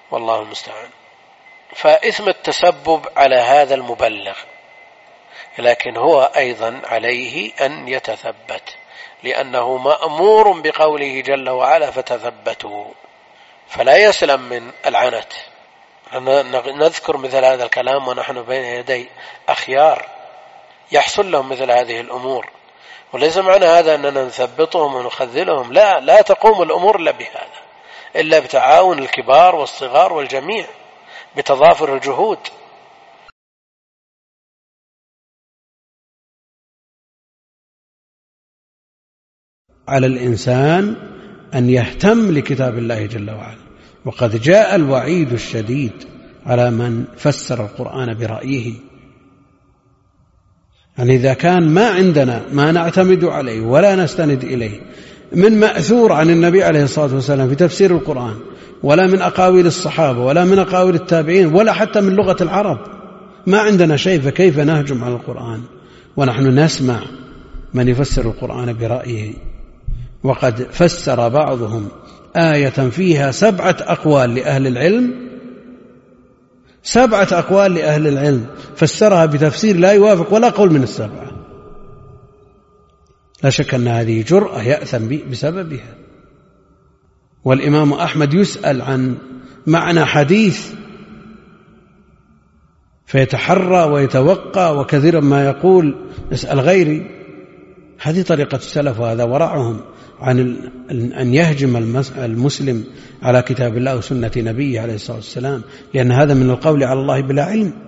والله المستعان. فإثم التسبب على هذا المبلغ، لكن هو أيضا عليه أن يتثبت، لأنه مأمور بقوله جل وعلا فتثبتوا، فلا يسلم من العنت. نذكر مثل هذا الكلام ونحن بين يدي أخيار يحصل لهم مثل هذه الأمور، وليس معنى هذا أننا نثبطهم ونخذلهم، لا لا تقوم الأمور إلا بهذا، إلا بتعاون الكبار والصغار والجميع بتضافر الجهود. على الإنسان أن يهتم لكتاب الله جل وعلا، وقد جاء الوعيد الشديد على من فسر القرآن برأيه. يعني إذا كان ما عندنا ما نعتمد عليه ولا نستند إليه من مأثور عن النبي عليه الصلاة والسلام في تفسير القرآن، ولا من أقاويل الصحابة، ولا من أقاويل التابعين، ولا حتى من لغة العرب، ما عندنا شيء، فكيف نهجم على القرآن ونحن نسمع من يفسر القرآن برأيه؟ وقد فسر بعضهم آية فيها سبعة أقوال لأهل العلم، سبعة أقوال لأهل العلم فسرها بتفسير لا يوافق ولا قول من السبعة. لا شك أن هذه جرأة يأثم بسببها. والإمام أحمد يسأل عن معنى حديث فيتحرى ويتوقع، وكثيرا ما يقول اسأل غيري. هذه طريقة السلف، وهذا ورعهم عن أن يهجم المسلم على كتاب الله وسنة نبيه عليه الصلاة والسلام، لأن هذا من القول على الله بلا علم.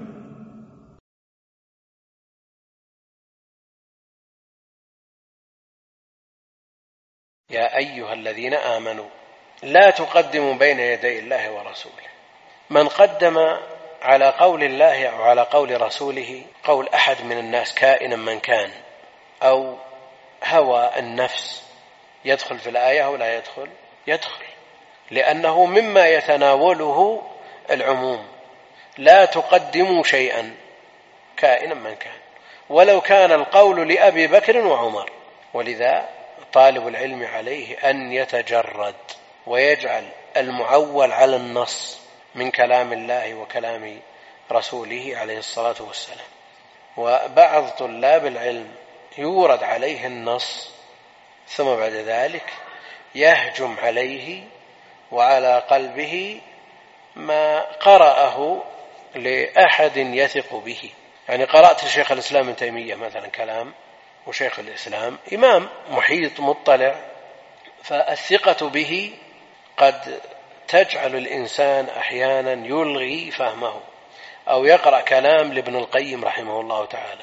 يا أيها الذين آمنوا لا تقدموا بين يدي الله ورسوله. من قدم على قول الله أو على قول رسوله قول أحد من الناس كائنا من كان، أو هوى النفس، يدخل في الآية أو لا يدخل؟ يدخل، لأنه مما يتناوله العموم. لا تقدموا شيئا كائنا من كان، ولو كان القول لأبي بكر وعمر. ولذا طالب العلم عليه أن يتجرد ويجعل المعول على النص من كلام الله وكلام رسوله عليه الصلاة والسلام. وبعض طلاب العلم يورد عليه النص ثم بعد ذلك يهجم عليه وعلى قلبه ما قرأه لأحد يثق به. يعني قرأت الشيخ الإسلام ابن تيمية مثلا كلام، وشيخ الإسلام إمام محيط مطلع، فالثقة به قد تجعل الإنسان أحيانا يلغي فهمه، أو يقرأ كلام لابن القيم رحمه الله تعالى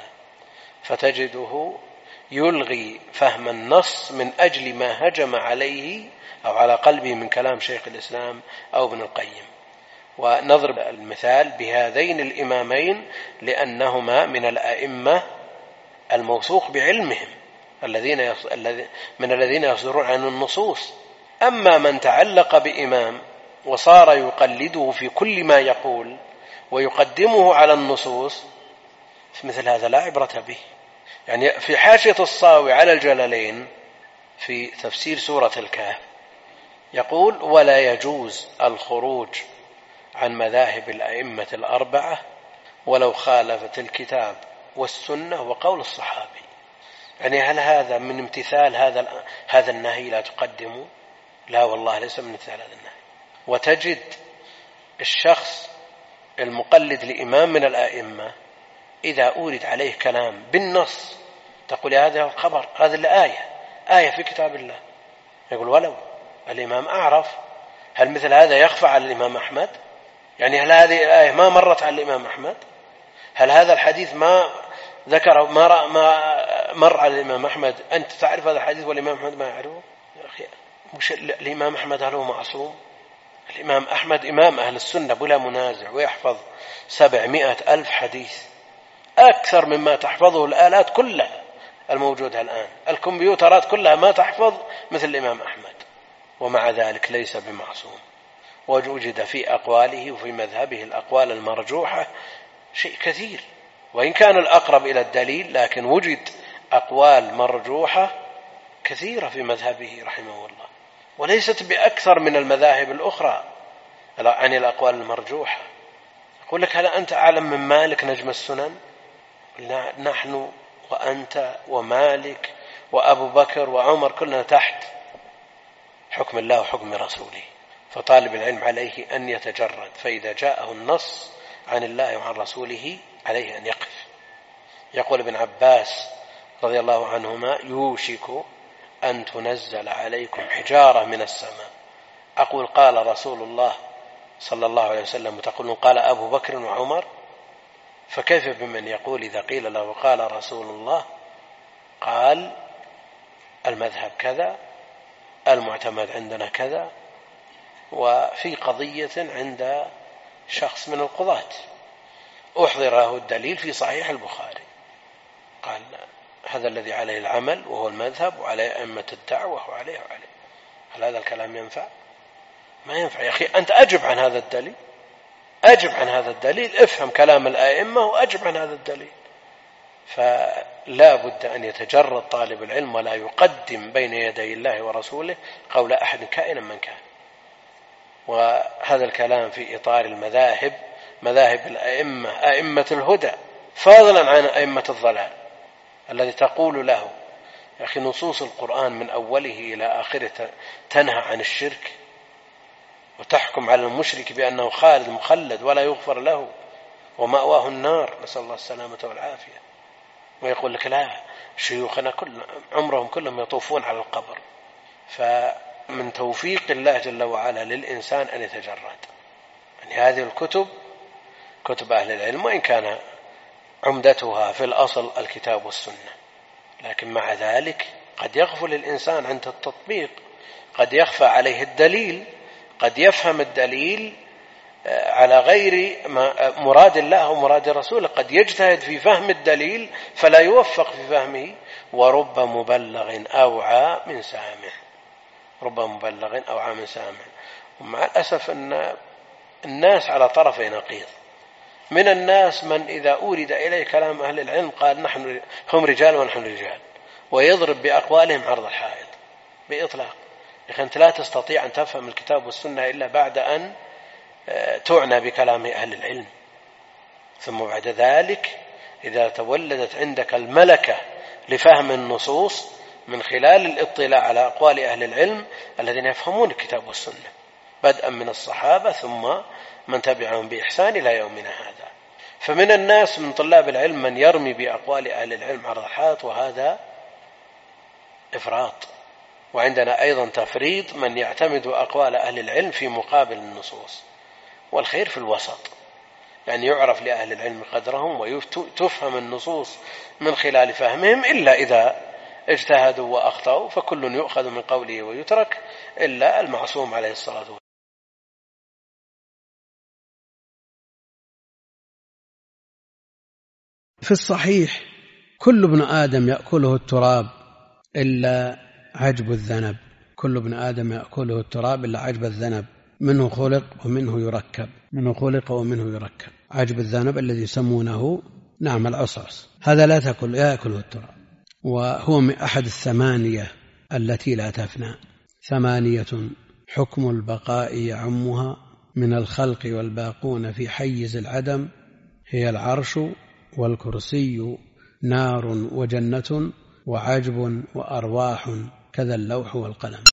فتجده يلغي فهم النص من أجل ما هجم عليه أو على قلبه من كلام شيخ الإسلام أو ابن القيم. ونضرب المثال بهذين الإمامين لأنهما من الأئمة الموثوق بعلمهم الذين من الذين يصدرون عن النصوص. أما من تعلق بإمام وصار يقلده في كل ما يقول ويقدمه على النصوص، مثل هذا لا عبرة به. يعني في حاشية الصاوي على الجلالين في تفسير سورة الكهف يقول: ولا يجوز الخروج عن مذاهب الأئمة الأربعة ولو خالفت الكتاب والسنة وقول الصحابي. يعني هل هذا من امتثال هذا هذا النهي لا تقدموا؟ لا والله ليس من امتثال هذا النهي. وتجد الشخص المقلد لإمام من الأئمة إذا أورد عليه كلام بالنص تقول هذا الخبر، هذا الآية آية في كتاب الله، يقول ولو الإمام أعرف. هل مثل هذا يخفى على الإمام أحمد؟ يعني هل هذه الآية ما مرت على الإمام أحمد؟ هل هذا الحديث ما ذكره ما ما مر على الإمام أحمد؟ أنت تعرف هذا الحديث والإمام أحمد ما يعرفه؟ يا أخي مش الإمام أحمد هل هو معصوم؟ الإمام أحمد إمام أهل السنة بلا منازع، ويحفظ سبعمائة ألف حديث، أكثر مما تحفظه الآلات كلها الموجودة الآن. الكمبيوترات كلها ما تحفظ مثل الإمام أحمد، ومع ذلك ليس بمعصوم. ووجد في أقواله وفي مذهبه الأقوال المرجوحة شيء كثير، وإن كان الأقرب إلى الدليل لكن وجد أقوال مرجوحة كثيرة في مذهبه رحمه الله، وليست بأكثر من المذاهب الأخرى عن الأقوال المرجوحة. يقول لك هل أنت أعلم من مالك نجم السنن؟ نحن وأنت ومالك وأبو بكر وعمر كلنا تحت حكم الله وحكم رسوله، فطالب العلم عليه أن يتجرد، فإذا جاءه النص عن الله وعن رسوله عليه أن يقف. يقول ابن عباس رضي الله عنهما: يوشك أن تنزل عليكم حجارة من السماء، أقول قال رسول الله صلى الله عليه وسلم وتقولون قال أبو بكر وعمر، فكيف بمن يقول إذا قيل له قال رسول الله قال المذهب كذا، المعتمد عندنا كذا، وفي قضية عند شخص من القضاة أحضر له الدليل في صحيح البخاري قال هذا الذي عليه العمل وهو المذهب وعليه أئمة الدعوة وعليه وعليه، هل هذا الكلام ينفع؟ ما ينفع يا أخي، أنت أجب عن هذا الدليل، أجب عن هذا الدليل، افهم كلام الأئمة وأجب عن هذا الدليل. فلا بد أن يتجرد طالب العلم ولا يقدم بين يدي الله ورسوله قول أحد كائنا من كان. وهذا الكلام في إطار المذاهب، مذاهب الأئمة أئمة الهدى، فاضلا عن أئمة الضلال الذي تقول له يا أخي نصوص القرآن من أوله إلى آخره تنهى عن الشرك وتحكم على المشرك بأنه خالد مخلد ولا يغفر له ومأواه النار، نسأل الله السلامة والعافية. ويقول لك لا، شيوخنا كل عمرهم كلهم يطوفون على القبر. فمن توفيق الله جل وعلا للإنسان أن يتجرد. يعني هذه الكتب كتب أهل العلم، وإن كان عمدتها في الأصل الكتاب والسنة، لكن مع ذلك قد يغفل الإنسان عند التطبيق، قد يخفى عليه الدليل، قد يفهم الدليل على غير مراد الله ومراد رسوله، قد يجتهد في فهم الدليل فلا يوفق في فهمه، ورب مبلغ أوعى من سامع، رب مبلغ أوعى من سامع. ومع الأسف أن الناس على طرفي نقيض، من الناس من إذا أورد إليه كلام أهل العلم قال نحن هم رجال ونحن رجال، ويضرب بأقوالهم عرض الحائط بإطلاق. لكن أنت لا تستطيع أن تفهم الكتاب والسنة إلا بعد أن تعنى بكلام أهل العلم، ثم بعد ذلك إذا تولدت عندك الملكة لفهم النصوص من خلال الاطلاع على أقوال أهل العلم الذين يفهمون الكتاب والسنة بدءا من الصحابة ثم من تبعهم بإحسان إلى يومنا هذا. فمن الناس من طلاب العلم من يرمي بأقوال أهل العلم عرض الحائط، وهذا إفراط. وعندنا أيضا تفريط من يعتمد أقوال أهل العلم في مقابل النصوص، والخير في الوسط، يعني يعرف لأهل العلم قدرهم وتفهم النصوص من خلال فهمهم، إلا إذا اجتهدوا وأخطأوا فكل يؤخذ من قوله ويترك إلا المعصوم عليه الصلاة والسلام. في الصحيح كل ابن آدم يأكله التراب إلا عجب الذنب، كل ابن آدم يأكله التراب إلا عجب الذنب، منه خلق ومنه يركب، منه خلق ومنه يركب. عجب الذنب الذي يسمونه نعم العصعص، هذا لا تأكل يأكله التراب، وهو من أحد الثمانية التي لا تفنى. ثمانية حكم البقاء يعمها، من الخلق والباقون في حيز العدم، هي العرش والكرسي نار وجنة وعجب وأرواح كذا اللوح والقلم.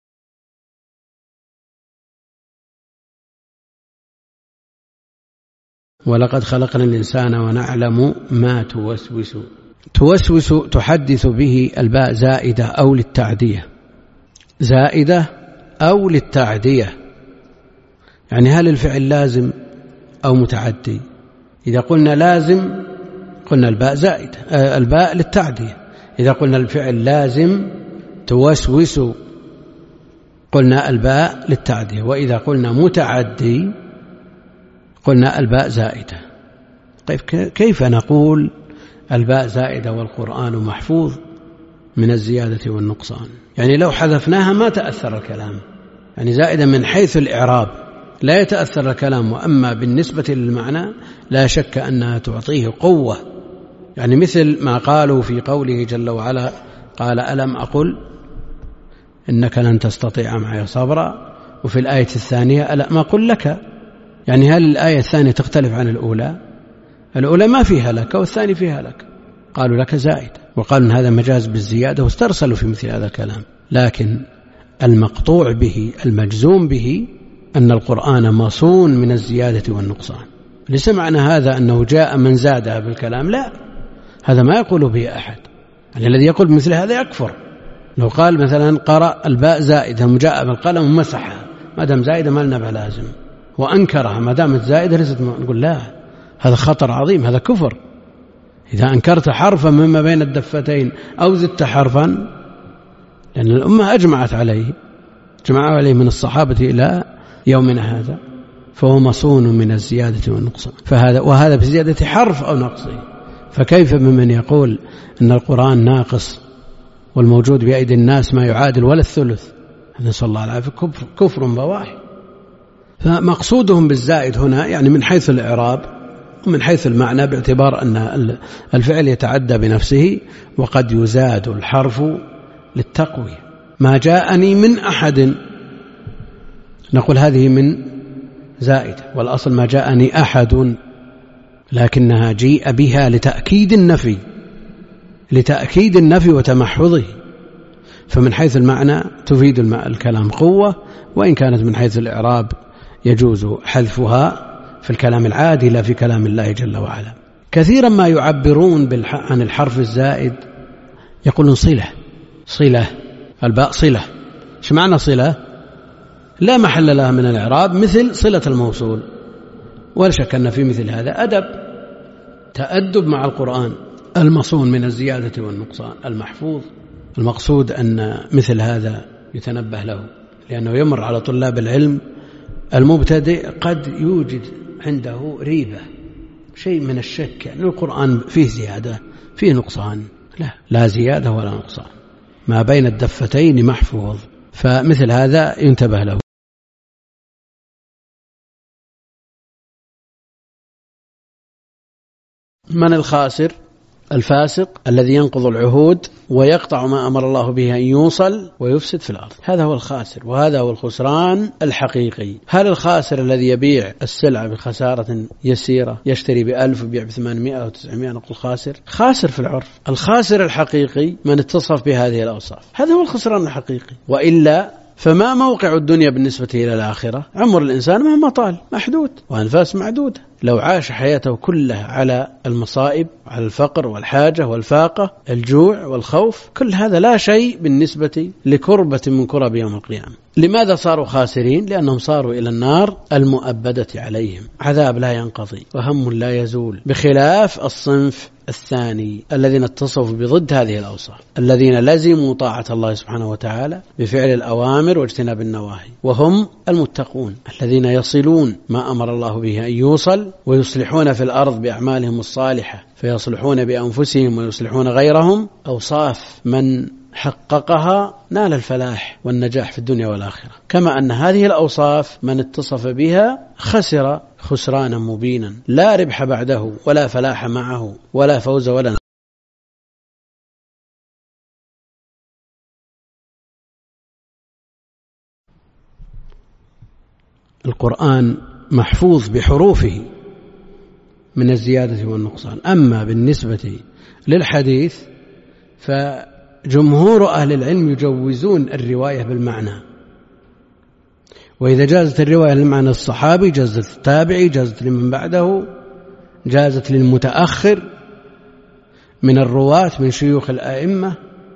ولقد خلقنا الإنسان ونعلم ما توسوس. توسوس تحدث به الباء زائدة أو للتعدية، زائدة أو للتعدية، يعني هل الفعل لازم أو متعدي؟ إذا قلنا لازم قلنا الباء زائدة، آه الباء للتعدية. إذا قلنا الفعل لازم توسوس قلنا الباء للتعدية. وإذا قلنا متعدي قلنا الباء زائدة. طيب كيف نقول الباء زائدة والقرآن محفوظ من الزيادة والنقصان؟ يعني لو حذفناها ما تأثر الكلام، يعني زائدة من حيث الإعراب لا يتأثر الكلام، وأما بالنسبة للمعنى لا شك أنها تعطيه قوة. يعني مثل ما قالوا في قوله جل وعلا قال ألم أقل إنك لن تستطيع معي صبرا وفي الآية الثانية ألا ما قل لك، يعني هل الآية الثانية تختلف عن الأولى؟ الأولى ما فيها لك والثاني فيها لك، قالوا لك زائد، وقالوا إن هذا مجاز بالزيادة واسترسلوا في مثل هذا الكلام. لكن المقطوع به المجزوم به أن القرآن مصون من الزيادة والنقصان. ليس معنى هذا أنه جاء من زادها بالكلام، لا، هذا ما يقول به أحد. يعني الذي يقول مثل هذا يكفر. لو قال مثلا قرأ الباء زائدة جاء بالقلم ومسحها، ما دام زائدة ما لنا بها لازم، وأنكرها ما دامت زائدة ليست، نقول لا، هذا خطر عظيم، هذا كفر. إذا أنكرت حرفا مما بين الدفتين أو زدت حرفا، لأن الأمة أجمعت عليه، جمعوا عليه من الصحابة إلى يومنا هذا، فهو مصون من الزيادة والنقصان. فهذا وهذا بزيادة حرف أو نقصه، فكيف بمن يقول أن القرآن ناقص والموجود بأيدي الناس ما يعادل ولا الثلث؟ نسأل الله العافية، كفر, كفر بواح. فمقصودهم بالزائد هنا يعني من حيث الإعراب ومن حيث المعنى، باعتبار أن الفعل يتعدى بنفسه وقد يزاد الحرف للتقوية. ما جاءني من أحد، نقول هذه من زائدة، والأصل ما جاءني أحد، لكنها جيء بها لتأكيد النفي، لتأكيد النفي وتمحضه. فمن حيث المعنى تفيد الكلام قوة، وإن كانت من حيث الإعراب يجوز حذفها في الكلام العادي لا في كلام الله جل وعلا. كثيرا ما يعبرون عن الحرف الزائد يقولون صلة، صلة، الباء صلة. ايش معنى صلة؟ لا محل لها من الإعراب، مثل صلة الموصول. ولا شك أن في مثل هذا أدب، تأدب مع القرآن المصون من الزيادة والنقصان المحفوظ. المقصود أن مثل هذا يتنبه له، لأنه يمر على طلاب العلم المبتدئ قد يوجد عنده ريبة، شيء من الشك، أن القرآن فيه زيادة فيه نقصان. لا، لا زيادة ولا نقصان، ما بين الدفتين محفوظ. فمثل هذا ينتبه له. من الخاسر؟ الفاسق الذي ينقض العهود ويقطع ما أمر الله به أن يوصل ويفسد في الأرض، هذا هو الخاسر، وهذا هو الخسران الحقيقي. هل الخاسر الذي يبيع السلعة بخسارة يسيرة، يشتري بألف ويبيع بثمانمائة وتسعمائة، نقول خاسر؟ خاسر في العرف. الخاسر الحقيقي من اتصف بهذه الأوصاف، هذا هو الخسران الحقيقي. وإلا فما موقع الدنيا بالنسبة إلى الآخرة؟ عمر الإنسان مهما طال محدود، وأنفاس معدودة. لو عاش حياته كلها على المصائب، على الفقر والحاجة والفاقة، الجوع والخوف، كل هذا لا شيء بالنسبة لكربة من كرب يوم القيامة. لماذا صاروا خاسرين؟ لأنهم صاروا إلى النار المؤبدة عليهم، عذاب لا ينقضي وهم لا يزول، بخلاف الصنف الثاني الذين اتصفوا بضد هذه الأوصاف، الذين لزموا طاعة الله سبحانه وتعالى بفعل الأوامر واجتناب النواهي، وهم المتقون الذين يصلون ما أمر الله به أن يوصل، ويصلحون في الأرض بأعمالهم الصالحة، فيصلحون بأنفسهم ويصلحون غيرهم. أوصاف من حققها نال الفلاح والنجاح في الدنيا والآخرة، كما أن هذه الأوصاف من اتصف بها خسر خسرانا مبينا، لا ربح بعده ولا فلاح معه ولا فوز ولا نصر. القرآن محفوظ بحروفه من الزيادة والنقصان. أما بالنسبة للحديث فجمهور أهل العلم يجوزون الرواية بالمعنى، وإذا جازت الرواية للمعنى الصحابي جازت التابعي، جازت لمن بعده، جازت للمتأخر من الرواة من شيوخ الأئمة.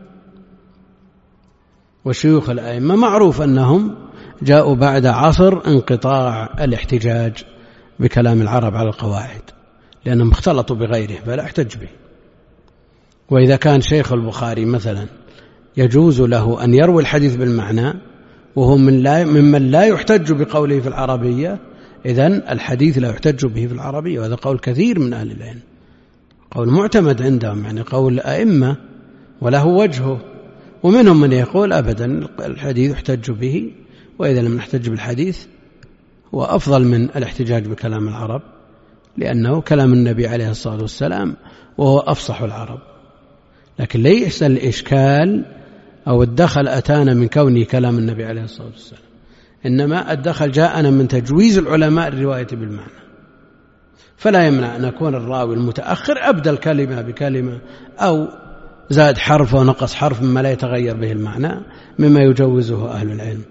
وشيوخ الأئمة معروف أنهم جاءوا بعد عصر انقطاع الاحتجاج بكلام العرب على القواعد، لأنهم اختلطوا بغيره فلا احتج به. وإذا كان شيخ البخاري مثلا يجوز له أن يروي الحديث بالمعنى وهو من لا ممن لا يحتج بقوله في العربية، إذن الحديث لا يحتج به في العربية، وهذا قول كثير من أهل العلم، قول معتمد عندهم، يعني قول أئمة وله وجهه. ومنهم من يقول أبدا الحديث يحتج به، وإذا لم نحتج بالحديث هو أفضل من الاحتجاج بكلام العرب، لأنه كلام النبي عليه الصلاة والسلام وهو أفصح العرب. لكن ليس الإشكال أو الدخل أتانا من كونه كلام النبي عليه الصلاة والسلام، إنما الدخل جاءنا من تجويز العلماء الرواية بالمعنى، فلا يمنع أن يكون الراوي المتأخر أبدل كلمة بكلمة أو زاد حرف ونقص حرف مما لا يتغير به المعنى مما يجوزه أهل العلم.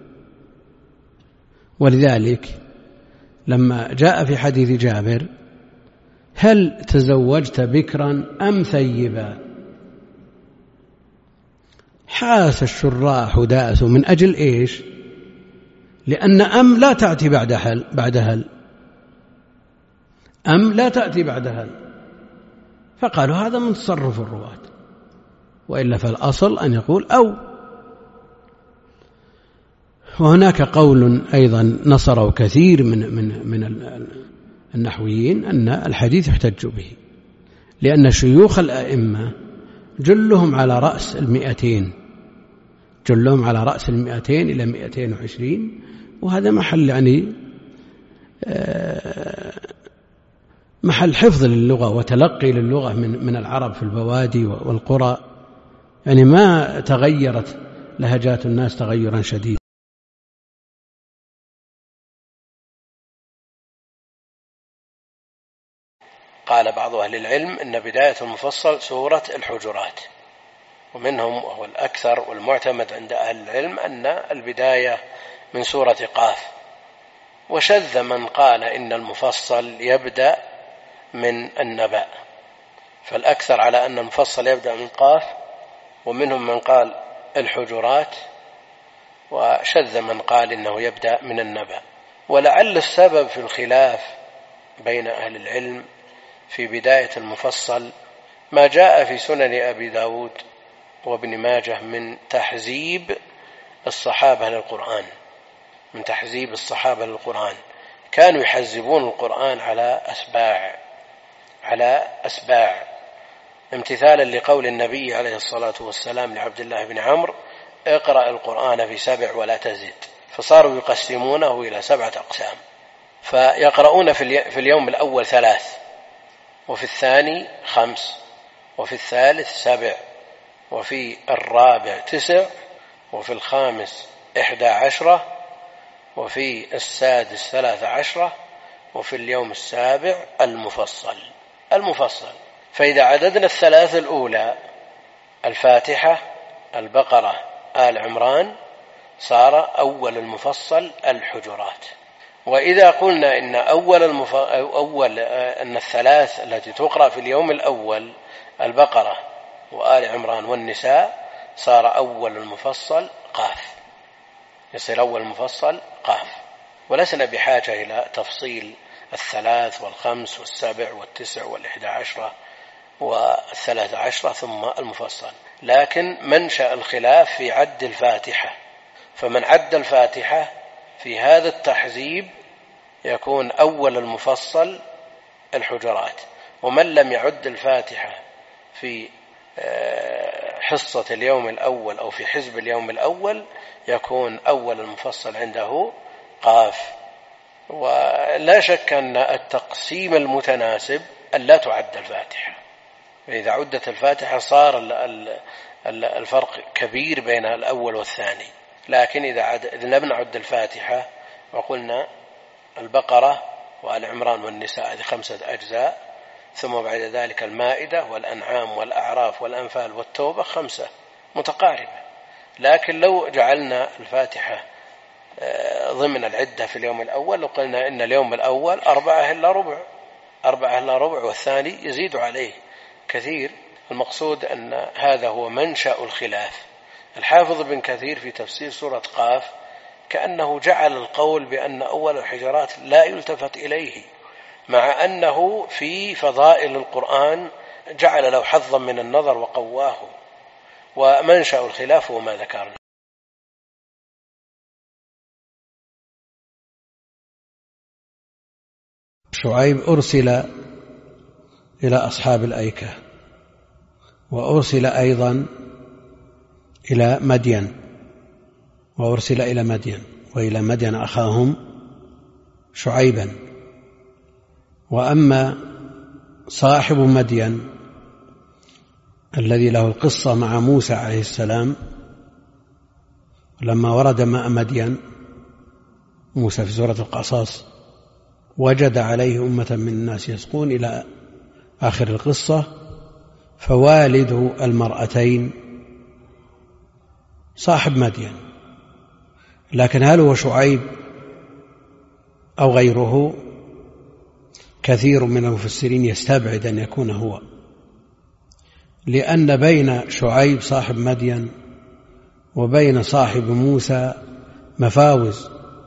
ولذلك لما جاء في حديث جابر: هل تزوجت بكرا أم ثيبا؟ حاس الشراح داسوا من أجل إيش؟ لأن أم لا تأتي بعد هل، بعد هل أم لا تأتي بعد هل، فقالوا هذا من تصرف الرواة، وإلا فالأصل أن يقول أو. وهناك قول أيضا نصره كثير من من من النحويين أن الحديث يحتج به، لأن شيوخ الأئمة جلهم على رأس المئتين، جلهم على رأس المئتين إلى مئتين وعشرين، وهذا محل يعني محل حفظ للغة وتلقي للغة من من العرب في البوادي والقرى، يعني ما تغيرت لهجات الناس تغيرا شديدا. قال بعض أهل العلم إن بداية المفصل سورة الحجرات، ومنهم وهو الأكثر والمعتمد عند أهل العلم أن البداية من سورة قاف، وشذ من قال إن المفصل يبدأ من النبأ، فالأكثر على أن المفصل يبدأ من قاف، ومنهم من قال الحجرات، وشذ من قال إنه يبدأ من النبأ. ولعل السبب في الخلاف بين أهل العلم في بداية المفصل ما جاء في سنن أبي داود وابن ماجه من تحزيب الصحابة للقرآن، من تحزيب الصحابة للقرآن، كانوا يحزبون القرآن على أسباع على أسباع امتثالا لقول النبي عليه الصلاة والسلام لعبد الله بن عمرو: اقرأ القرآن في سبع ولا تزد، فصاروا يقسمونه إلى سبعة أقسام، فيقرؤون في اليوم الأول ثلاث، وفي الثاني خمس، وفي الثالث سبع، وفي الرابع تسع، وفي الخامس إحدى عشرة، وفي السادس ثلاث عشرة، وفي اليوم السابع المفصل المفصل فإذا عددنا الثلاث الأولى الفاتحة البقرة آل عمران صار أول المفصل الحجرات. وإذا قلنا إن أول, المف... أول أن الثلاث التي تقرأ في اليوم الأول البقرة وآل عمران والنساء صار أول المفصل قاف، يصير أول المفصل قاف، ولسنا بحاجة إلى تفصيل الثلاث والخمس والسبع والتسع والإحدى عشرة والثلاث عشرة ثم المفصل. لكن منشأ الخلاف في عد الفاتحة، فمن عد الفاتحة في هذا التحزيب يكون أول المفصل الحجرات، ومن لم يعد الفاتحة في حصة اليوم الأول أو في حزب اليوم الأول يكون أول المفصل عنده قاف. ولا شك أن التقسيم المتناسب أن لا تعد الفاتحة، فإذا عدت الفاتحة صار الفرق كبير بين الأول والثاني. لكن إذا, عد... إذا لم نعد الفاتحة وقلنا البقرة وآل عمران والنساء هذه خمسة أجزاء، ثم بعد ذلك المائدة والأنعام والأعراف والأنفال والتوبة خمسة متقاربة. لكن لو جعلنا الفاتحة ضمن العدة في اليوم الأول وقلنا إن اليوم الأول أربعة إلا ربع أربعة إلا ربع والثاني يزيد عليه كثير. المقصود أن هذا هو منشأ الخلاف. الحافظ بن كثير في تفسير سورة قاف كأنه جعل القول بأن أول الحجرات لا يلتفت إليه، مع أنه في فضائل القرآن جعل له حظا من النظر وقواه، ومنشأ الخلاف هو ما ذكرنا. شعيب أرسل إلى أصحاب الأيكة، وأرسل أيضا إلى مدين، وأرسل إلى مدين وإلى مدين أخاهم شعيبا. وأما صاحب مدين الذي له القصة مع موسى عليه السلام لما ورد ماء مدين موسى في سورة القصص وجد عليه أمة من الناس يسقون إلى آخر القصة. فوالد المرأتين صاحب مدين، لكن هل هو شعيب أو غيره؟ كثير من المفسرين يستبعد أن يكون هو، لأن بين شعيب صاحب مدين وبين صاحب موسى مفاوز،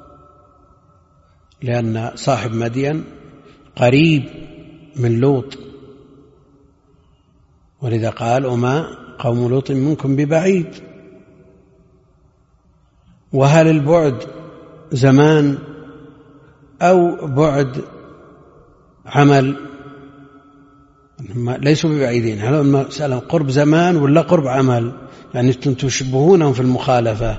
لأن صاحب مدين قريب من لوط، ولذا قال وما قوم لوط منكم ببعيد. وهل البعد زمان أو بعد عمل؟ ليسوا ببعيدين. هل المسألة قرب زمان ولا قرب عمل؟ يعني أنتم تشبهونهم في المخالفة.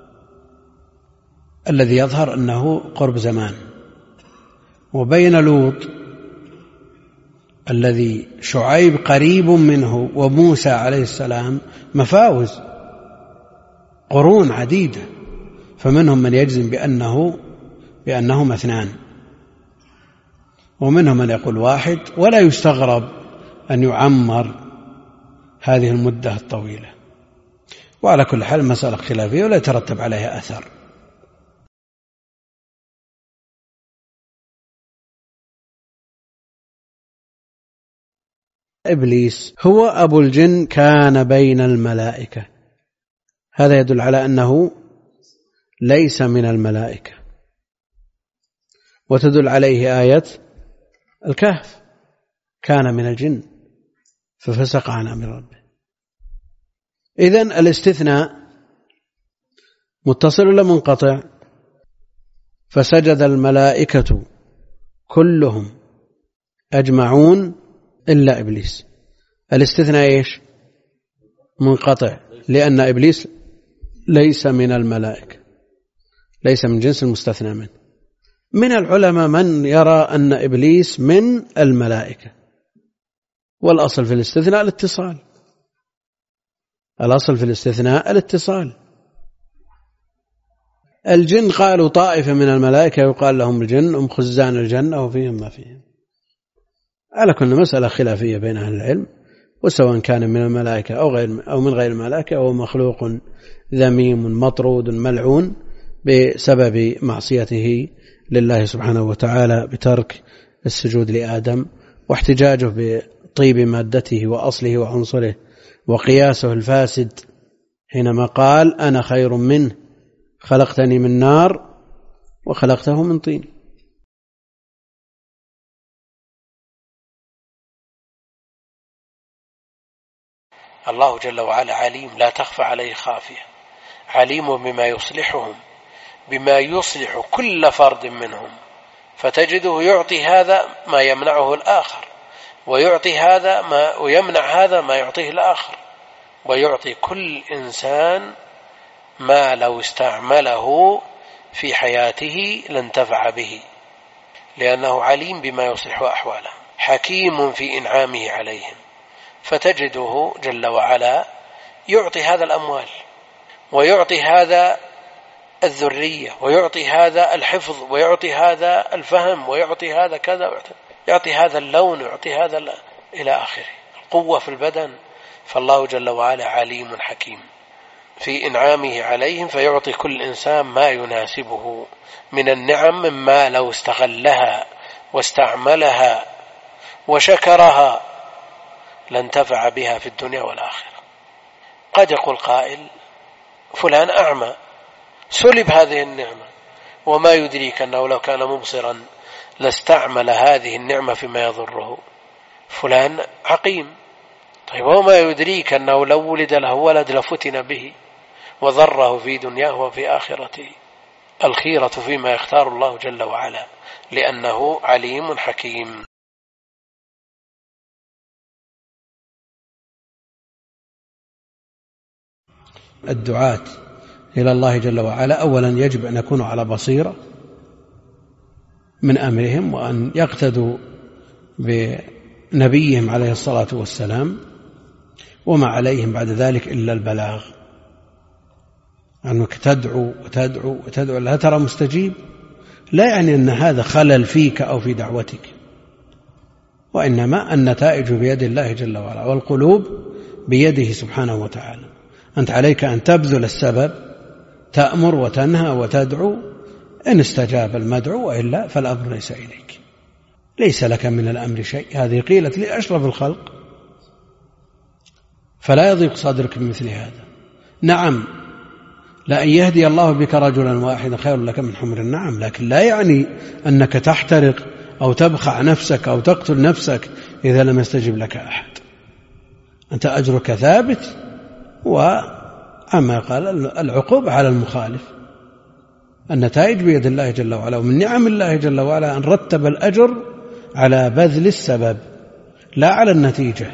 الذي يظهر أنه قرب زمان. وبين لوط الذي شعيب قريب منه وموسى عليه السلام مفاوز، قرون عديدة، فمنهم من يجزم بأنه بأنهما اثنان، ومنهم من يقول واحد، ولا يستغرب أن يعمر هذه المدة الطويلة. وعلى كل حال مسألة خلافية ولا يترتب عليها أثر. إبليس هو أبو الجن كان بين الملائكة، هذا يدل على أنه ليس من الملائكة، وتدل عليه آية الكهف كان من الجن ففسق عن أمر ربه. إذن الاستثناء متصل ولا منقطع؟ فسجد الملائكة كلهم أجمعون إلا إبليس. الاستثناء إيش؟ منقطع، لأن إبليس ليس من الملائكة، ليس من جنس المستثنى منه. من العلماء من يرى أن إبليس من الملائكة، والأصل في الاستثناء الاتصال، الأصل في الاستثناء الاتصال. الجن قالوا طائفة من الملائكة يقال لهم الجن هم خزان الجنة وفيهم ما فيهم. على كل مسألة خلافية بين أهل العلم، وسواء كان من الملائكة أو غير أو من غير الملائكة، أو مخلوق ذميم مطرود ملعون بسبب معصيته لله سبحانه وتعالى بترك السجود لآدم، واحتجاجه بطيب مادته وأصله وعنصره، وقياسه الفاسد حينما قال أنا خير منه خلقتني من نار وخلقته من طين. الله جل وعلا عليم لا تخفى عليه خافية، عليم بما يصلحهم، بما يصلح كل فرد منهم، فتجده يعطي هذا ما يمنعه الآخر، ويعطي هذا ما ويمنع هذا ما يعطيه الآخر، ويعطي كل إنسان ما لو استعمله في حياته لانتفع به، لأنه عليم بما يصلح أحواله، حكيم في إنعامه عليهم. فتجده جل وعلا يعطي هذا الأموال، ويعطي هذا الذرية، ويعطي هذا الحفظ، ويعطي هذا الفهم، ويعطي هذا كذا، يعطي هذا اللون، ويعطي هذا إلى آخره، القوة في البدن. فالله جل وعلا عليم حكيم في إنعامه عليهم، فيعطي كل إنسان ما يناسبه من النعم، مما لو استغلها واستعملها وشكرها لانتفع بها في الدنيا والآخرة. قد يقول قائل فلان أعمى سلب هذه النعمة، وما يدريك أنه لو كان مبصرا لاستعمل هذه النعمة فيما يضره. فلان عقيم، طيب وما يدريك أنه لو ولد له ولد لفتن به وضره في دنياه وفي آخرته. الخيرة فيما يختار الله جل وعلا، لأنه عليم حكيم. الدعاة إلى الله جل وعلا أولا يجب أن يكونوا على بصيرة من أمرهم، وأن يقتدوا بنبيهم عليه الصلاة والسلام، وما عليهم بعد ذلك إلا البلاغ. أنك تدعو وتدعو وتدعو لا ترى مستجيب، لا يعني أن هذا خلل فيك أو في دعوتك، وإنما النتائج بيد الله جل وعلا، والقلوب بيده سبحانه وتعالى. أنت عليك أن تبذل السبب، تأمر وتنهى وتدعو، إن استجاب المدعو وإلا فالأمر ليس إليك، ليس لك من الأمر شيء. هذه قيلت لأشرف الخلق، فلا يضيق صدرك بمثل هذا. نعم، لأن يهدي الله بك رجلا واحدا خير لك من حمر النعم، لكن لا يعني أنك تحترق أو تبخع نفسك أو تقتل نفسك إذا لم يستجب لك أحد. أنت أجرك ثابت، وأما قال العقوبة على المخالف. النتائج بيد الله جل وعلا، ومن نعم الله جل وعلا أن رتب الأجر على بذل السبب لا على النتيجة.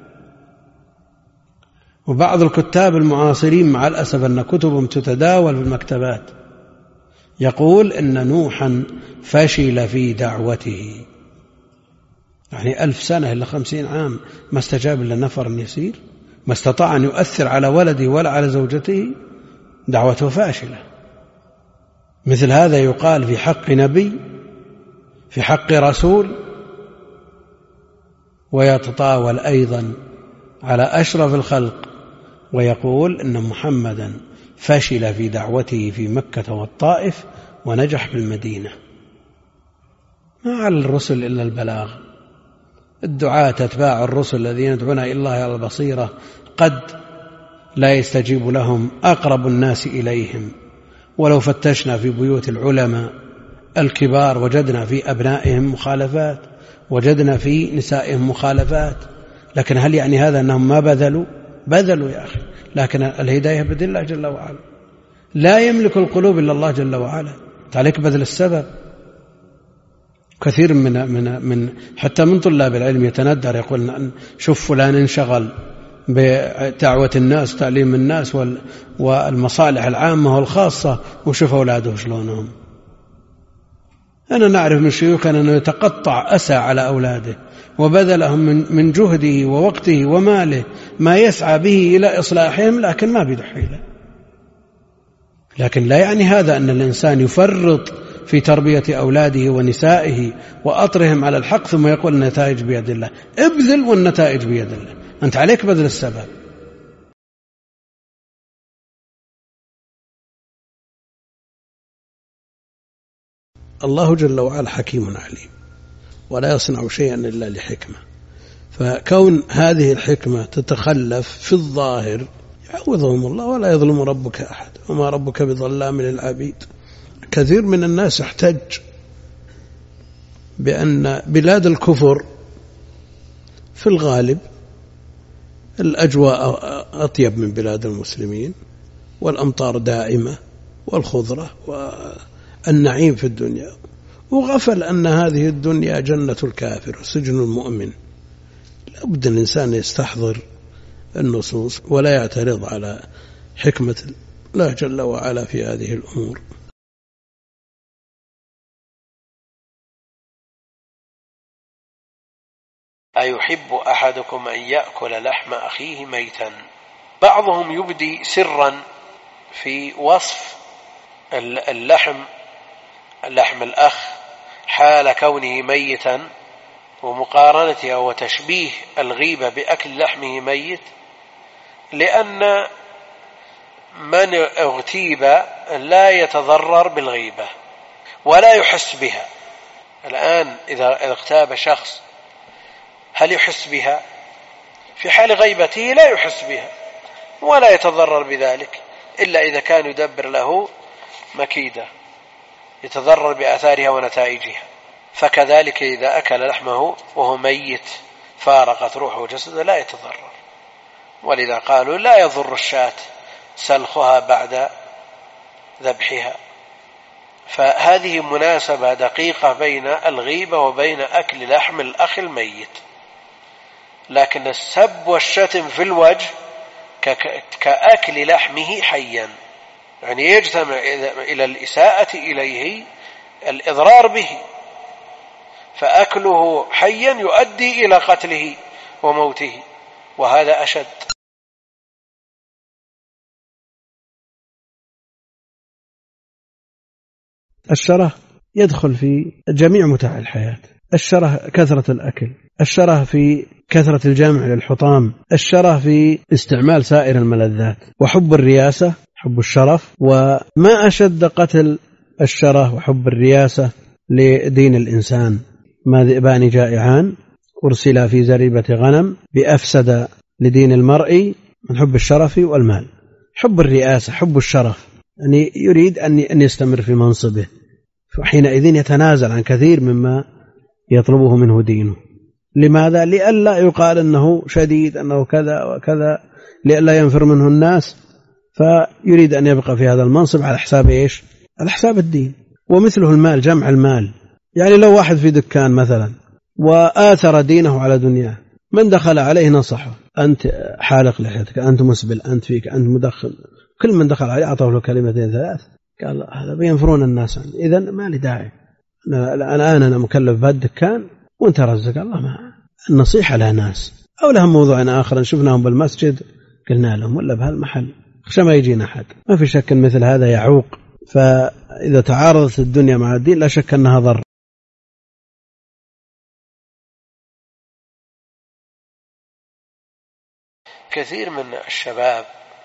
وبعض الكتاب المعاصرين مع الأسف أن كتبهم تتداول في المكتبات يقول إن نوحا فشل في دعوته، يعني ألف سنة إلا خمسين عام ما استجاب إلا نفر يسير، ما استطاع أن يؤثر على ولده ولا على زوجته، دعوته فاشلة. مثل هذا يقال في حق نبي، في حق رسول، ويتطاول أيضا على أشرف الخلق ويقول إن محمدا فشل في دعوته في مكة والطائف ونجح بالمدينة. ما على الرسل إلا البلاغ. الدعاة أتباع الرسل الذين يدعون إلى الله على البصيرة قد لا يستجيب لهم أقرب الناس إليهم، ولو فتشنا في بيوت العلماء الكبار وجدنا في أبنائهم مخالفات، وجدنا في نسائهم مخالفات. لكن هل يعني هذا أنهم ما بذلوا؟ بذلوا يا أخي، لكن الهداية بيد الله جل وعلا. لا يملك القلوب إلا الله جل وعلا، عليك بذل السبب. كثير من من من حتى من طلاب العلم يتندر يقول شوف فلان انشغل بدعوة الناس وتعليم الناس والمصالح العامة والخاصة، وشوف أولاده شلونهم. أنا نعرف من شيوخنا أنه يتقطع أسى على أولاده، وبذلهم من جهده ووقته وماله ما يسعى به إلى إصلاحهم، لكن ما بيد حيلة. لكن لا يعني هذا أن الإنسان يفرط في تربية أولاده ونسائه وأطرهم على الحق ثم يقول النتائج بيد الله. ابذل والنتائج بيد الله، أنت عليك بذل السبب. الله جل وعلا حكيم عليم، ولا يصنع شيئا إلا لحكمة، فكون هذه الحكمة تتخلف في الظاهر يعوضهم الله، ولا يظلم ربك أحد، وما ربك بظلام للعبيد. كثير من الناس احتج بأن بلاد الكفر في الغالب الأجواء أطيب من بلاد المسلمين، والأمطار دائمة والخضرة والنعيم في الدنيا، وغفل أن هذه الدنيا جنة الكافر وسجن المؤمن. لابد الإنسان يستحضر النصوص ولا يعترض على حكمة الله جل وعلا في هذه الأمور. أيحب أحدكم أن يأكل لحم أخيه ميتا؟ بعضهم يبدي سرا في وصف اللحم اللحم الأخ حال كونه ميتا، ومقارنته وتشبيه الغيبة بأكل لحمه ميت، لأن من اغتيب لا يتضرر بالغيبة ولا يحس بها. الآن إذا اغتاب شخص هل يحس بها؟ في حال غيبته لا يحس بها ولا يتضرر بذلك، إلا إذا كان يدبر له مكيدة يتضرر بآثارها ونتائجها. فكذلك إذا أكل لحمه وهو ميت فارقت روحه وجسده لا يتضرر، ولذا قالوا لا يضر الشاة سلخها بعد ذبحها. فهذه مناسبة دقيقة بين الغيبة وبين أكل لحم الأخ الميت. لكن السب والشتم في الوجه كأكل لحمه حيا، يعني يجتمع إلى الإساءة إليه الإضرار به، فأكله حيا يؤدي إلى قتله وموته، وهذا أشد. الشرع يدخل في جميع متاع الحياة. الشره كثرة الأكل، الشره في كثرة الجمع للحطام، الشره في استعمال سائر الملذات، وحب الرياسة، حب الشرف. وما أشد قتل الشره وحب الرياسة لدين الإنسان. ما ذئبان جائعان أرسلا في زريبة غنم بأفسد لدين المرء من حب الشرف والمال. حب الرئاسة، حب الشرف، يعني يريد أن يستمر في منصبه، فحينئذ يتنازل عن كثير مما يطلبه منه دينه. لماذا؟ لئلا يقال أنه شديد، أنه كذا وكذا، لئلا ينفر منه الناس، فيريد أن يبقى في هذا المنصب على حساب إيش؟ على حساب الدين. ومثله المال، جمع المال. يعني لو واحد في دكان مثلا وآثر دينه على دنياه، من دخل عليه نصحه: أنت حالق لحيتك، أنت مسبل، أنت فيك، أنت مدخن. كل من دخل عليه أعطاه له كلمتين ثلاث، قال هذا بينفرون الناس عنه، إذن ما لي داعي، الآن أنا مكلف بهالدكان وانت رزق الله. ما النصيحة لها ناس، أو لهم موضوع آخر شفناهم بالمسجد قلنا لهم، ولا بهالمحل، خشى ما يجينا أحد. ما في شك مثل هذا يعوق. فإذا تعارضت الدنيا مع الدين لا شك أنها ضر. كثير من الشباب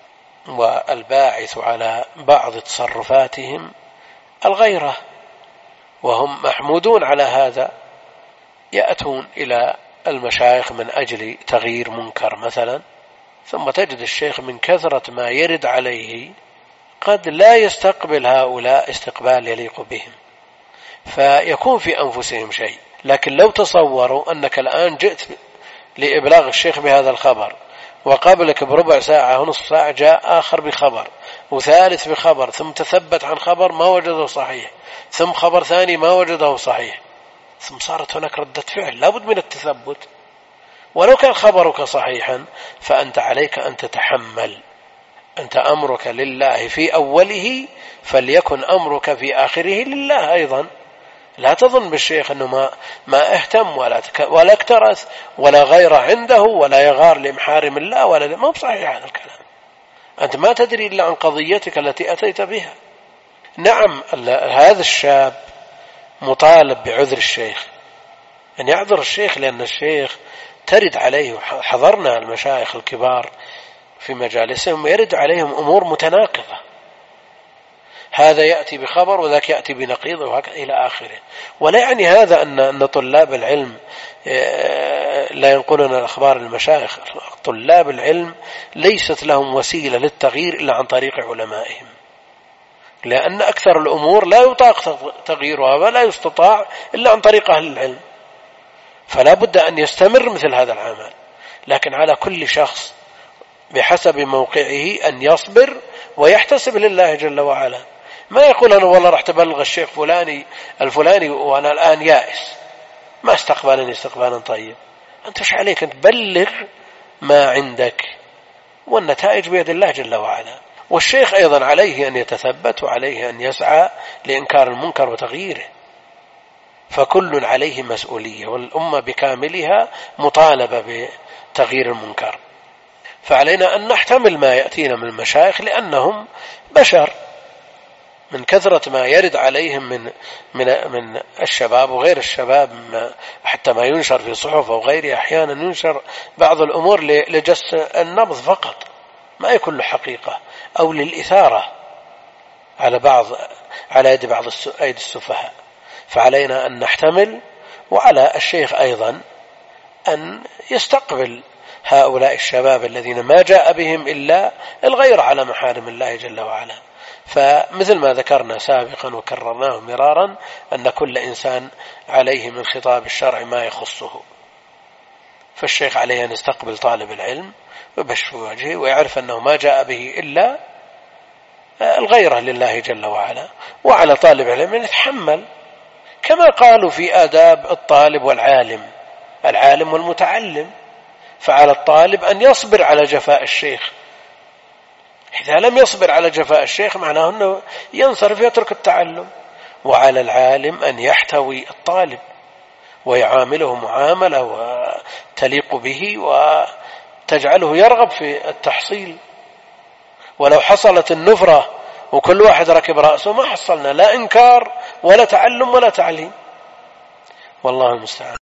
والباعث على بعض تصرفاتهم الغيرة، وهم محمودون على هذا، يأتون إلى المشايخ من أجل تغيير منكر مثلا، ثم تجد الشيخ من كثرة ما يرد عليه قد لا يستقبل هؤلاء استقبال يليق بهم، فيكون في أنفسهم شيء. لكن لو تصوروا أنك الآن جئت لإبلاغ الشيخ بهذا الخبر، وقبلك بربع ساعة ونصف ساعة جاء آخر بخبر، وثالث بخبر، ثم تثبت عن خبر ما وجده صحيح، ثم خبر ثاني ما وجده صحيح، ثم صارت هناك ردة فعل، لابد من التثبت. ولو كان خبرك صحيحا فأنت عليك أن تتحمل. أنت أمرك لله في أوله، فليكن أمرك في آخره لله أيضا. لا تظن بالشيخ أنه ما, ما اهتم ولا, ولا اكترث ولا غير عنده ولا يغار لمحارم الله، ولا ما بصحيح هذا الكلام. أنت ما تدري إلا عن قضيتك التي أتيت بها. نعم، هذا الشاب مطالب بعذر الشيخ، أن يعذر الشيخ، لأن الشيخ ترد عليه، حضرنا المشايخ الكبار في مجالسهم يرد عليهم أمور متناقضة، هذا يأتي بخبر وذاك يأتي بنقيضه وهكذا إلى آخره. ولا يعني هذا أن أن طلاب العلم لا ينقلون الأخبار المشايخ. طلاب العلم ليست لهم وسيلة للتغيير إلا عن طريق علمائهم، لأن أكثر الأمور لا يطاق تغييرها ولا يستطاع إلا عن طريق أهل العلم، فلا بد أن يستمر مثل هذا العمل. لكن على كل شخص بحسب موقعه أن يصبر ويحتسب لله جل وعلا. ما يقول أنا والله راح تبلغ الشيخ فلاني الفلاني وأنا الآن يائس، ما استقبلني استقبالا طيب. أنت وش عليك؟ أن تبلغ ما عندك، والنتائج بيد الله جل وعلا. والشيخ أيضا عليه أن يتثبت، وعليه أن يسعى لإنكار المنكر وتغييره، فكل عليه مسؤولية، والأمة بكاملها مطالبة بتغيير المنكر. فعلينا أن نحتمل ما يأتينا من المشايخ، لأنهم بشر، من كثرة ما يرد عليهم من من من الشباب وغير الشباب، حتى ما ينشر في صحف أو غيره. أحيانا ينشر بعض الأمور لجس النبض فقط، ما يكون له حقيقة، أو للإثارة على بعض على يد بعض أيدي السفهاء. فعلينا أن نحتمل، وعلى الشيخ أيضا أن يستقبل هؤلاء الشباب الذين ما جاء بهم إلا الغير على محارم الله جل وعلا. فمثل ما ذكرنا سابقا وكررناه مرارا، أن كل إنسان عليه من خطاب الشرع ما يخصه. فالشيخ عليه أن يستقبل طالب العلم ويبشر وجهه، ويعرف أنه ما جاء به إلا الغيرة لله جل وعلا. وعلى طالب العلم أن يتحمل، كما قالوا في آداب الطالب والعالم، العالم والمتعلم. فعلى الطالب أن يصبر على جفاء الشيخ، إذا لم يصبر على جفاء الشيخ معناه أنه ينصرف يترك التعلم. وعلى العالم أن يحتوي الطالب ويعامله معاملة وتليق به وتجعله يرغب في التحصيل. ولو حصلت النفرة وكل واحد ركب رأسه ما حصلنا لا إنكار ولا تعلم ولا تعليم، والله المستعان.